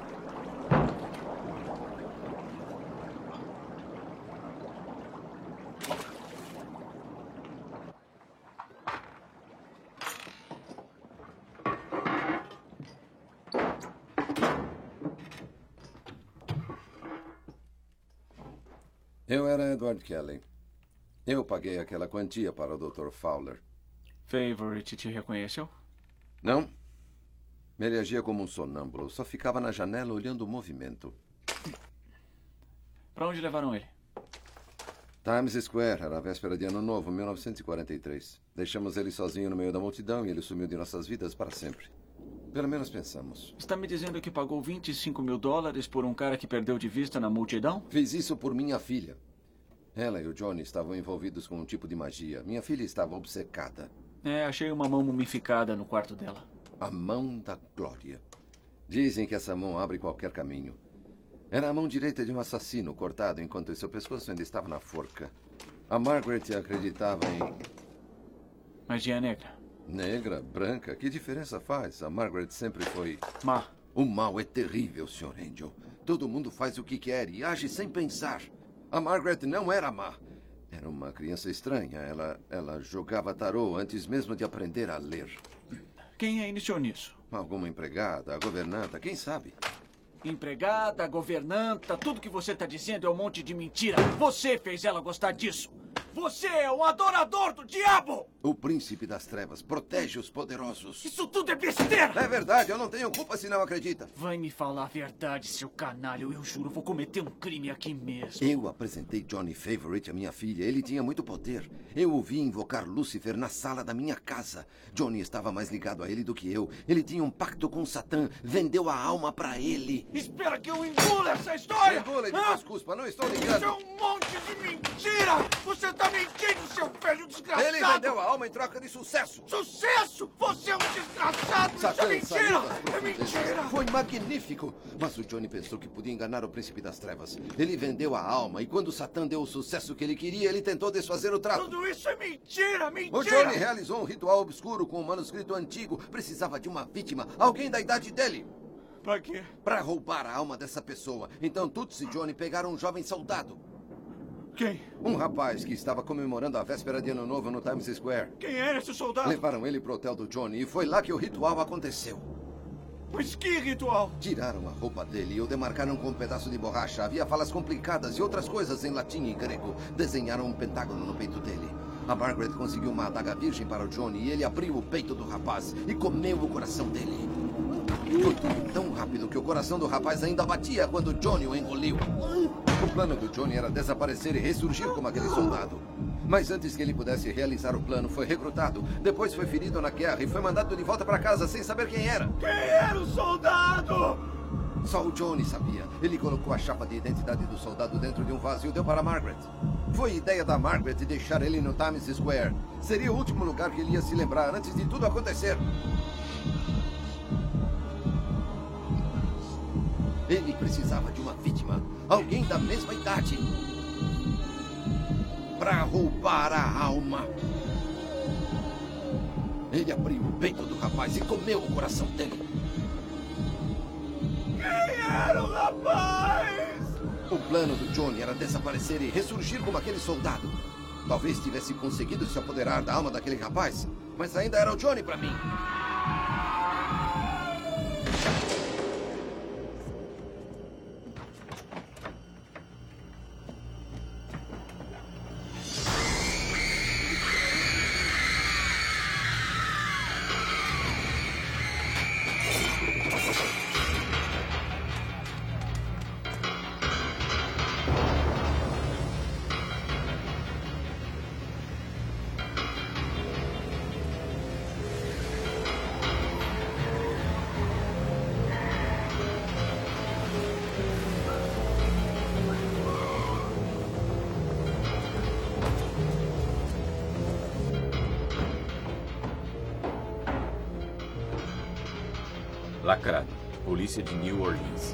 Speaker 9: Eu era Edward Kelly. Eu paguei aquela quantia para o Dr. Fowler.
Speaker 3: Favorite te reconheceu?
Speaker 9: Não. Ele agia como um sonâmbulo. Só ficava na janela olhando o movimento.
Speaker 3: Para onde levaram ele?
Speaker 9: Times Square. Era a véspera de Ano Novo, 1943. Deixamos ele sozinho no meio da multidão e ele sumiu de nossas vidas para sempre. Pelo menos pensamos.
Speaker 3: Está me dizendo que pagou $25.000 por um cara que perdeu de vista na multidão?
Speaker 9: Fiz isso por minha filha. Ela e o Johnny estavam envolvidos com um tipo de magia. Minha filha estava obcecada.
Speaker 3: Achei uma mão mumificada no quarto dela.
Speaker 9: A mão da glória. Dizem que essa mão abre qualquer caminho. Era a mão direita de um assassino cortado enquanto seu pescoço ainda estava na forca. A Margaret acreditava em...
Speaker 3: Magia negra.
Speaker 9: Negra, branca, que diferença faz? A Margaret sempre foi...
Speaker 3: Má.
Speaker 9: O mal é terrível, Sr. Angel. Todo mundo faz o que quer e age sem pensar. A Margaret não era má. Era uma criança estranha. Ela jogava tarô antes mesmo de aprender a ler.
Speaker 3: Quem a iniciou nisso?
Speaker 9: Alguma empregada, a governanta, quem sabe?
Speaker 3: Empregada, governanta, tudo que você está dizendo é um monte de mentira. Você fez ela gostar disso. Você é um adorador do diabo!
Speaker 9: O príncipe das trevas protege os poderosos.
Speaker 3: Isso tudo é besteira!
Speaker 9: É verdade, eu não tenho culpa se não acredita.
Speaker 3: Vai me falar a verdade, seu canalho. Eu juro, vou cometer um crime aqui mesmo.
Speaker 9: Eu apresentei Johnny Favorite à minha filha. Ele tinha muito poder. Eu ouvi invocar Lúcifer na sala da minha casa. Johnny estava mais ligado a ele do que eu. Ele tinha um pacto com Satã. Vendeu a alma pra ele.
Speaker 3: Espera que eu engula essa história!
Speaker 9: Engula e depois cuspa, não estou ligando.
Speaker 3: Isso é um monte de mentira! Você tá mentindo, seu velho desgraçado!
Speaker 9: Ele vendeu a alma em troca de sucesso!
Speaker 3: Sucesso? Você é um desgraçado!
Speaker 9: Satã
Speaker 3: Isso é mentira! É mentira!
Speaker 9: Foi magnífico! Mas o Johnny pensou que podia enganar o príncipe das trevas. Ele vendeu a alma e quando Satã deu o sucesso que ele queria, ele tentou desfazer o trato.
Speaker 3: Tudo isso é mentira! Mentira!
Speaker 9: O Johnny realizou um ritual obscuro com um manuscrito antigo. Precisava de uma vítima, alguém da idade dele.
Speaker 3: Pra quê?
Speaker 9: Pra roubar a alma dessa pessoa. Então Toots e Johnny pegaram um jovem soldado.
Speaker 3: Quem?
Speaker 9: Um rapaz que estava comemorando a véspera de Ano Novo no Times Square.
Speaker 3: Quem era esse soldado?
Speaker 9: Levaram ele pro hotel do Johnny e foi lá que o ritual aconteceu.
Speaker 3: Mas que ritual?
Speaker 9: Tiraram a roupa dele e o demarcaram com um pedaço de borracha. Havia falas complicadas e outras coisas em latim e grego. Desenharam um pentágono no peito dele. A Margaret conseguiu uma adaga virgem para o Johnny e ele abriu o peito do rapaz e comeu o coração dele. Foi tudo tão rápido que o coração do rapaz ainda batia quando Johnny o engoliu. O plano do Johnny era desaparecer e ressurgir como aquele soldado. Mas antes que ele pudesse realizar o plano, foi recrutado. Depois foi ferido na guerra e foi mandado de volta para casa sem saber quem era.
Speaker 3: Quem era o soldado?
Speaker 9: Só o Johnny sabia. Ele colocou a chapa de identidade do soldado dentro de um vaso e o deu para Margaret. Foi ideia da Margaret deixar ele no Times Square. Seria o último lugar que ele ia se lembrar antes de tudo acontecer. Ele precisava de uma vítima. Alguém da mesma idade. Para roubar a alma. Ele abriu o peito do rapaz e comeu o coração dele.
Speaker 3: Quem era o rapaz?
Speaker 9: O O plano do Johnny era desaparecer e ressurgir como aquele soldado. Talvez tivesse conseguido se apoderar da alma daquele rapaz, mas ainda era o Johnny para mim.
Speaker 1: Lacrado. Polícia de New Orleans.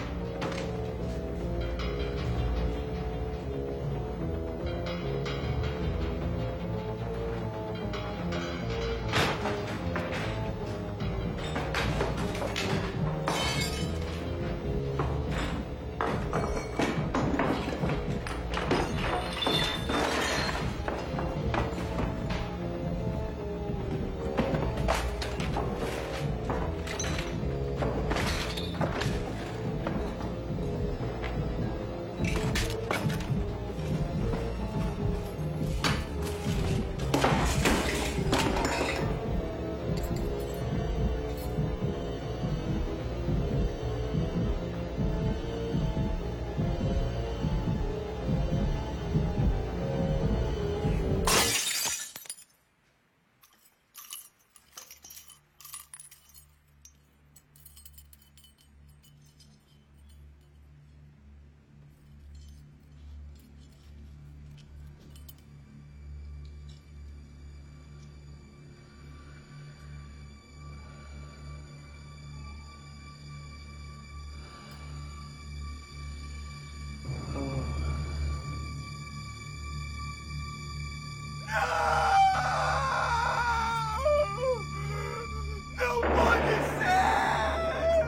Speaker 2: Não pode ser!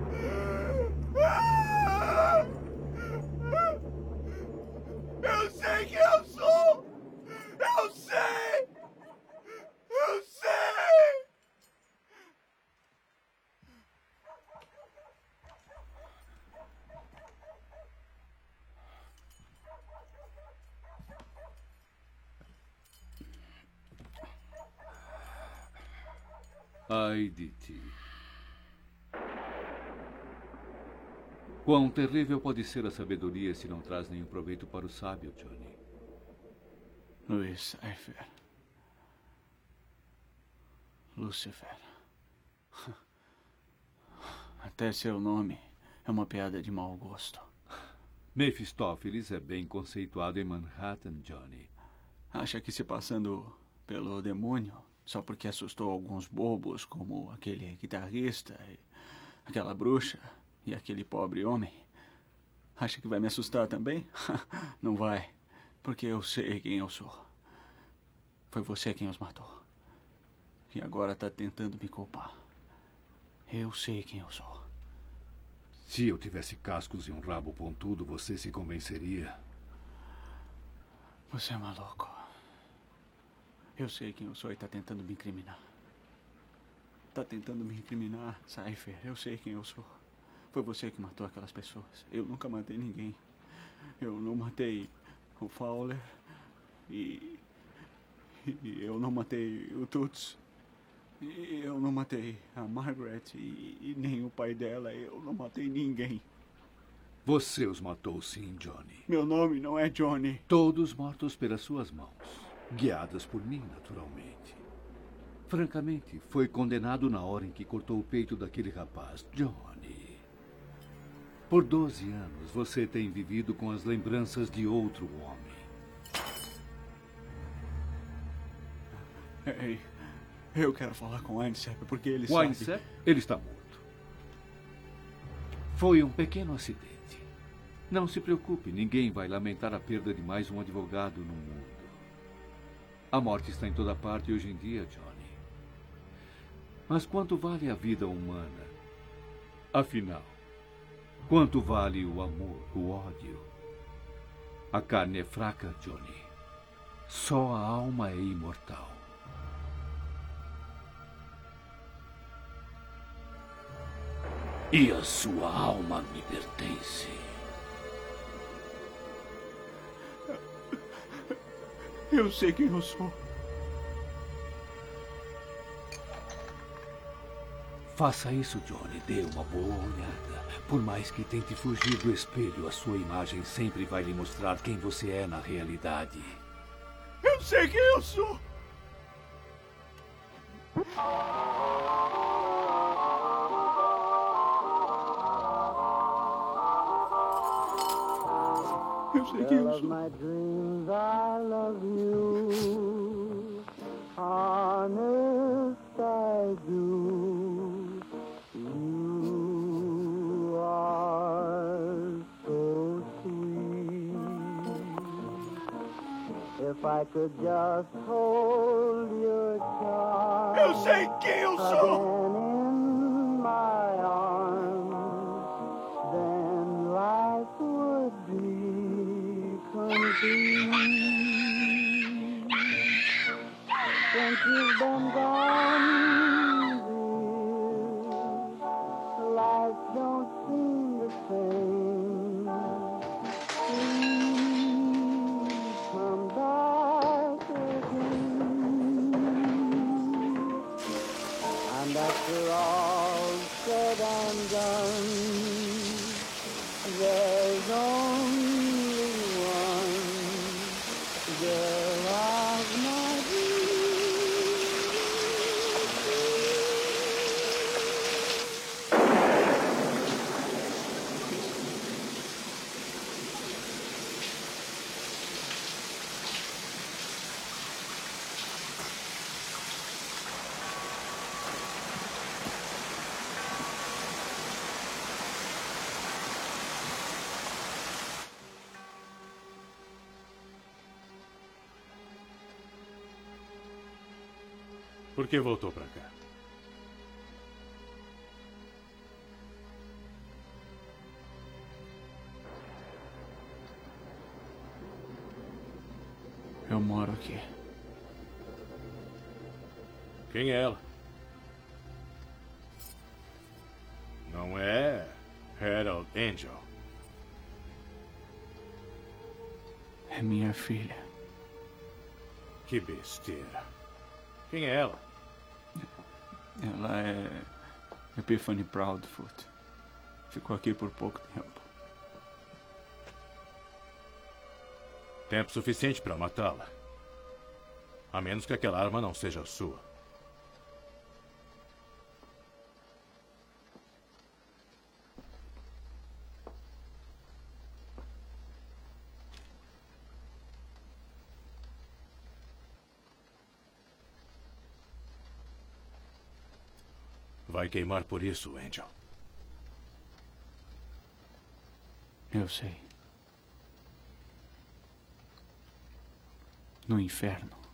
Speaker 2: Eu sei quem eu sou! Eu sei! Eu sei!
Speaker 5: Ai de ti. Quão terrível pode ser a sabedoria se não traz nenhum proveito para o sábio, Johnny?
Speaker 3: Louis Cypher. Lucifer. Até seu nome é uma piada de mau gosto.
Speaker 5: Mephistófeles é bem conceituado em Manhattan, Johnny.
Speaker 3: Acha que se passando pelo demônio, só porque assustou alguns bobos, como aquele guitarrista, aquela bruxa e aquele pobre homem, acha que vai me assustar também? Não vai, porque eu sei quem eu sou. Foi você quem os matou. E agora está tentando me culpar. Eu sei quem eu sou.
Speaker 5: Se eu tivesse cascos e um rabo pontudo, você se convenceria.
Speaker 3: Você é maluco. Eu sei quem eu sou e está tentando me incriminar. Está tentando me incriminar, Cypher. Eu sei quem eu sou. Foi você que matou aquelas pessoas. Eu nunca matei ninguém. Eu não matei o Fowler e eu não matei o Toots. E eu não matei a Margaret e nem o pai dela. Eu não matei ninguém.
Speaker 5: Você os matou sim, Johnny.
Speaker 3: Meu nome não é Johnny.
Speaker 5: Todos mortos pelas suas mãos. Guiadas por mim, naturalmente. Francamente, foi condenado na hora em que cortou o peito daquele rapaz, Johnny. Por 12 anos, você tem vivido com as lembranças de outro homem.
Speaker 3: Ei, eu quero falar com o Winesap porque ele
Speaker 5: Winesap? Ele está morto. Foi um pequeno acidente. Não se preocupe, ninguém vai lamentar a perda de mais um advogado no mundo. A morte está em toda parte hoje em dia, Johnny. Mas quanto vale a vida humana? Afinal, Quanto vale o amor, o ódio? A carne é fraca, Johnny. Só a alma é imortal. E a sua alma me pertence.
Speaker 2: Eu sei quem eu sou.
Speaker 5: Faça isso, Johnny. Dê uma boa olhada. Por mais que tente fugir do espelho, a sua imagem sempre vai lhe mostrar quem você é na realidade.
Speaker 2: Eu sei quem eu sou. Eu sei quem eu sou.
Speaker 14: My dreams, I love you. Honest, I do. You are so sweet. If I could just hold your charm.
Speaker 2: Eu sei quem eu sou.
Speaker 14: In my arms, then life would be complete. Since you've been gone, dear, life don't seem the same. Please come back again. And after all said and done, there's only one girl of my dreams.
Speaker 17: Por que voltou pra cá?
Speaker 3: Eu moro aqui.
Speaker 17: Quem é ela? Não é Harold Angel.
Speaker 3: É minha filha.
Speaker 17: Que besteira. Quem é ela?
Speaker 3: Ela é Epiphany Proudfoot. Ficou aqui por pouco tempo.
Speaker 17: Tempo suficiente para matá-la. A menos que aquela arma não seja sua. Vai queimar por isso, Angel.
Speaker 3: Eu sei. No inferno.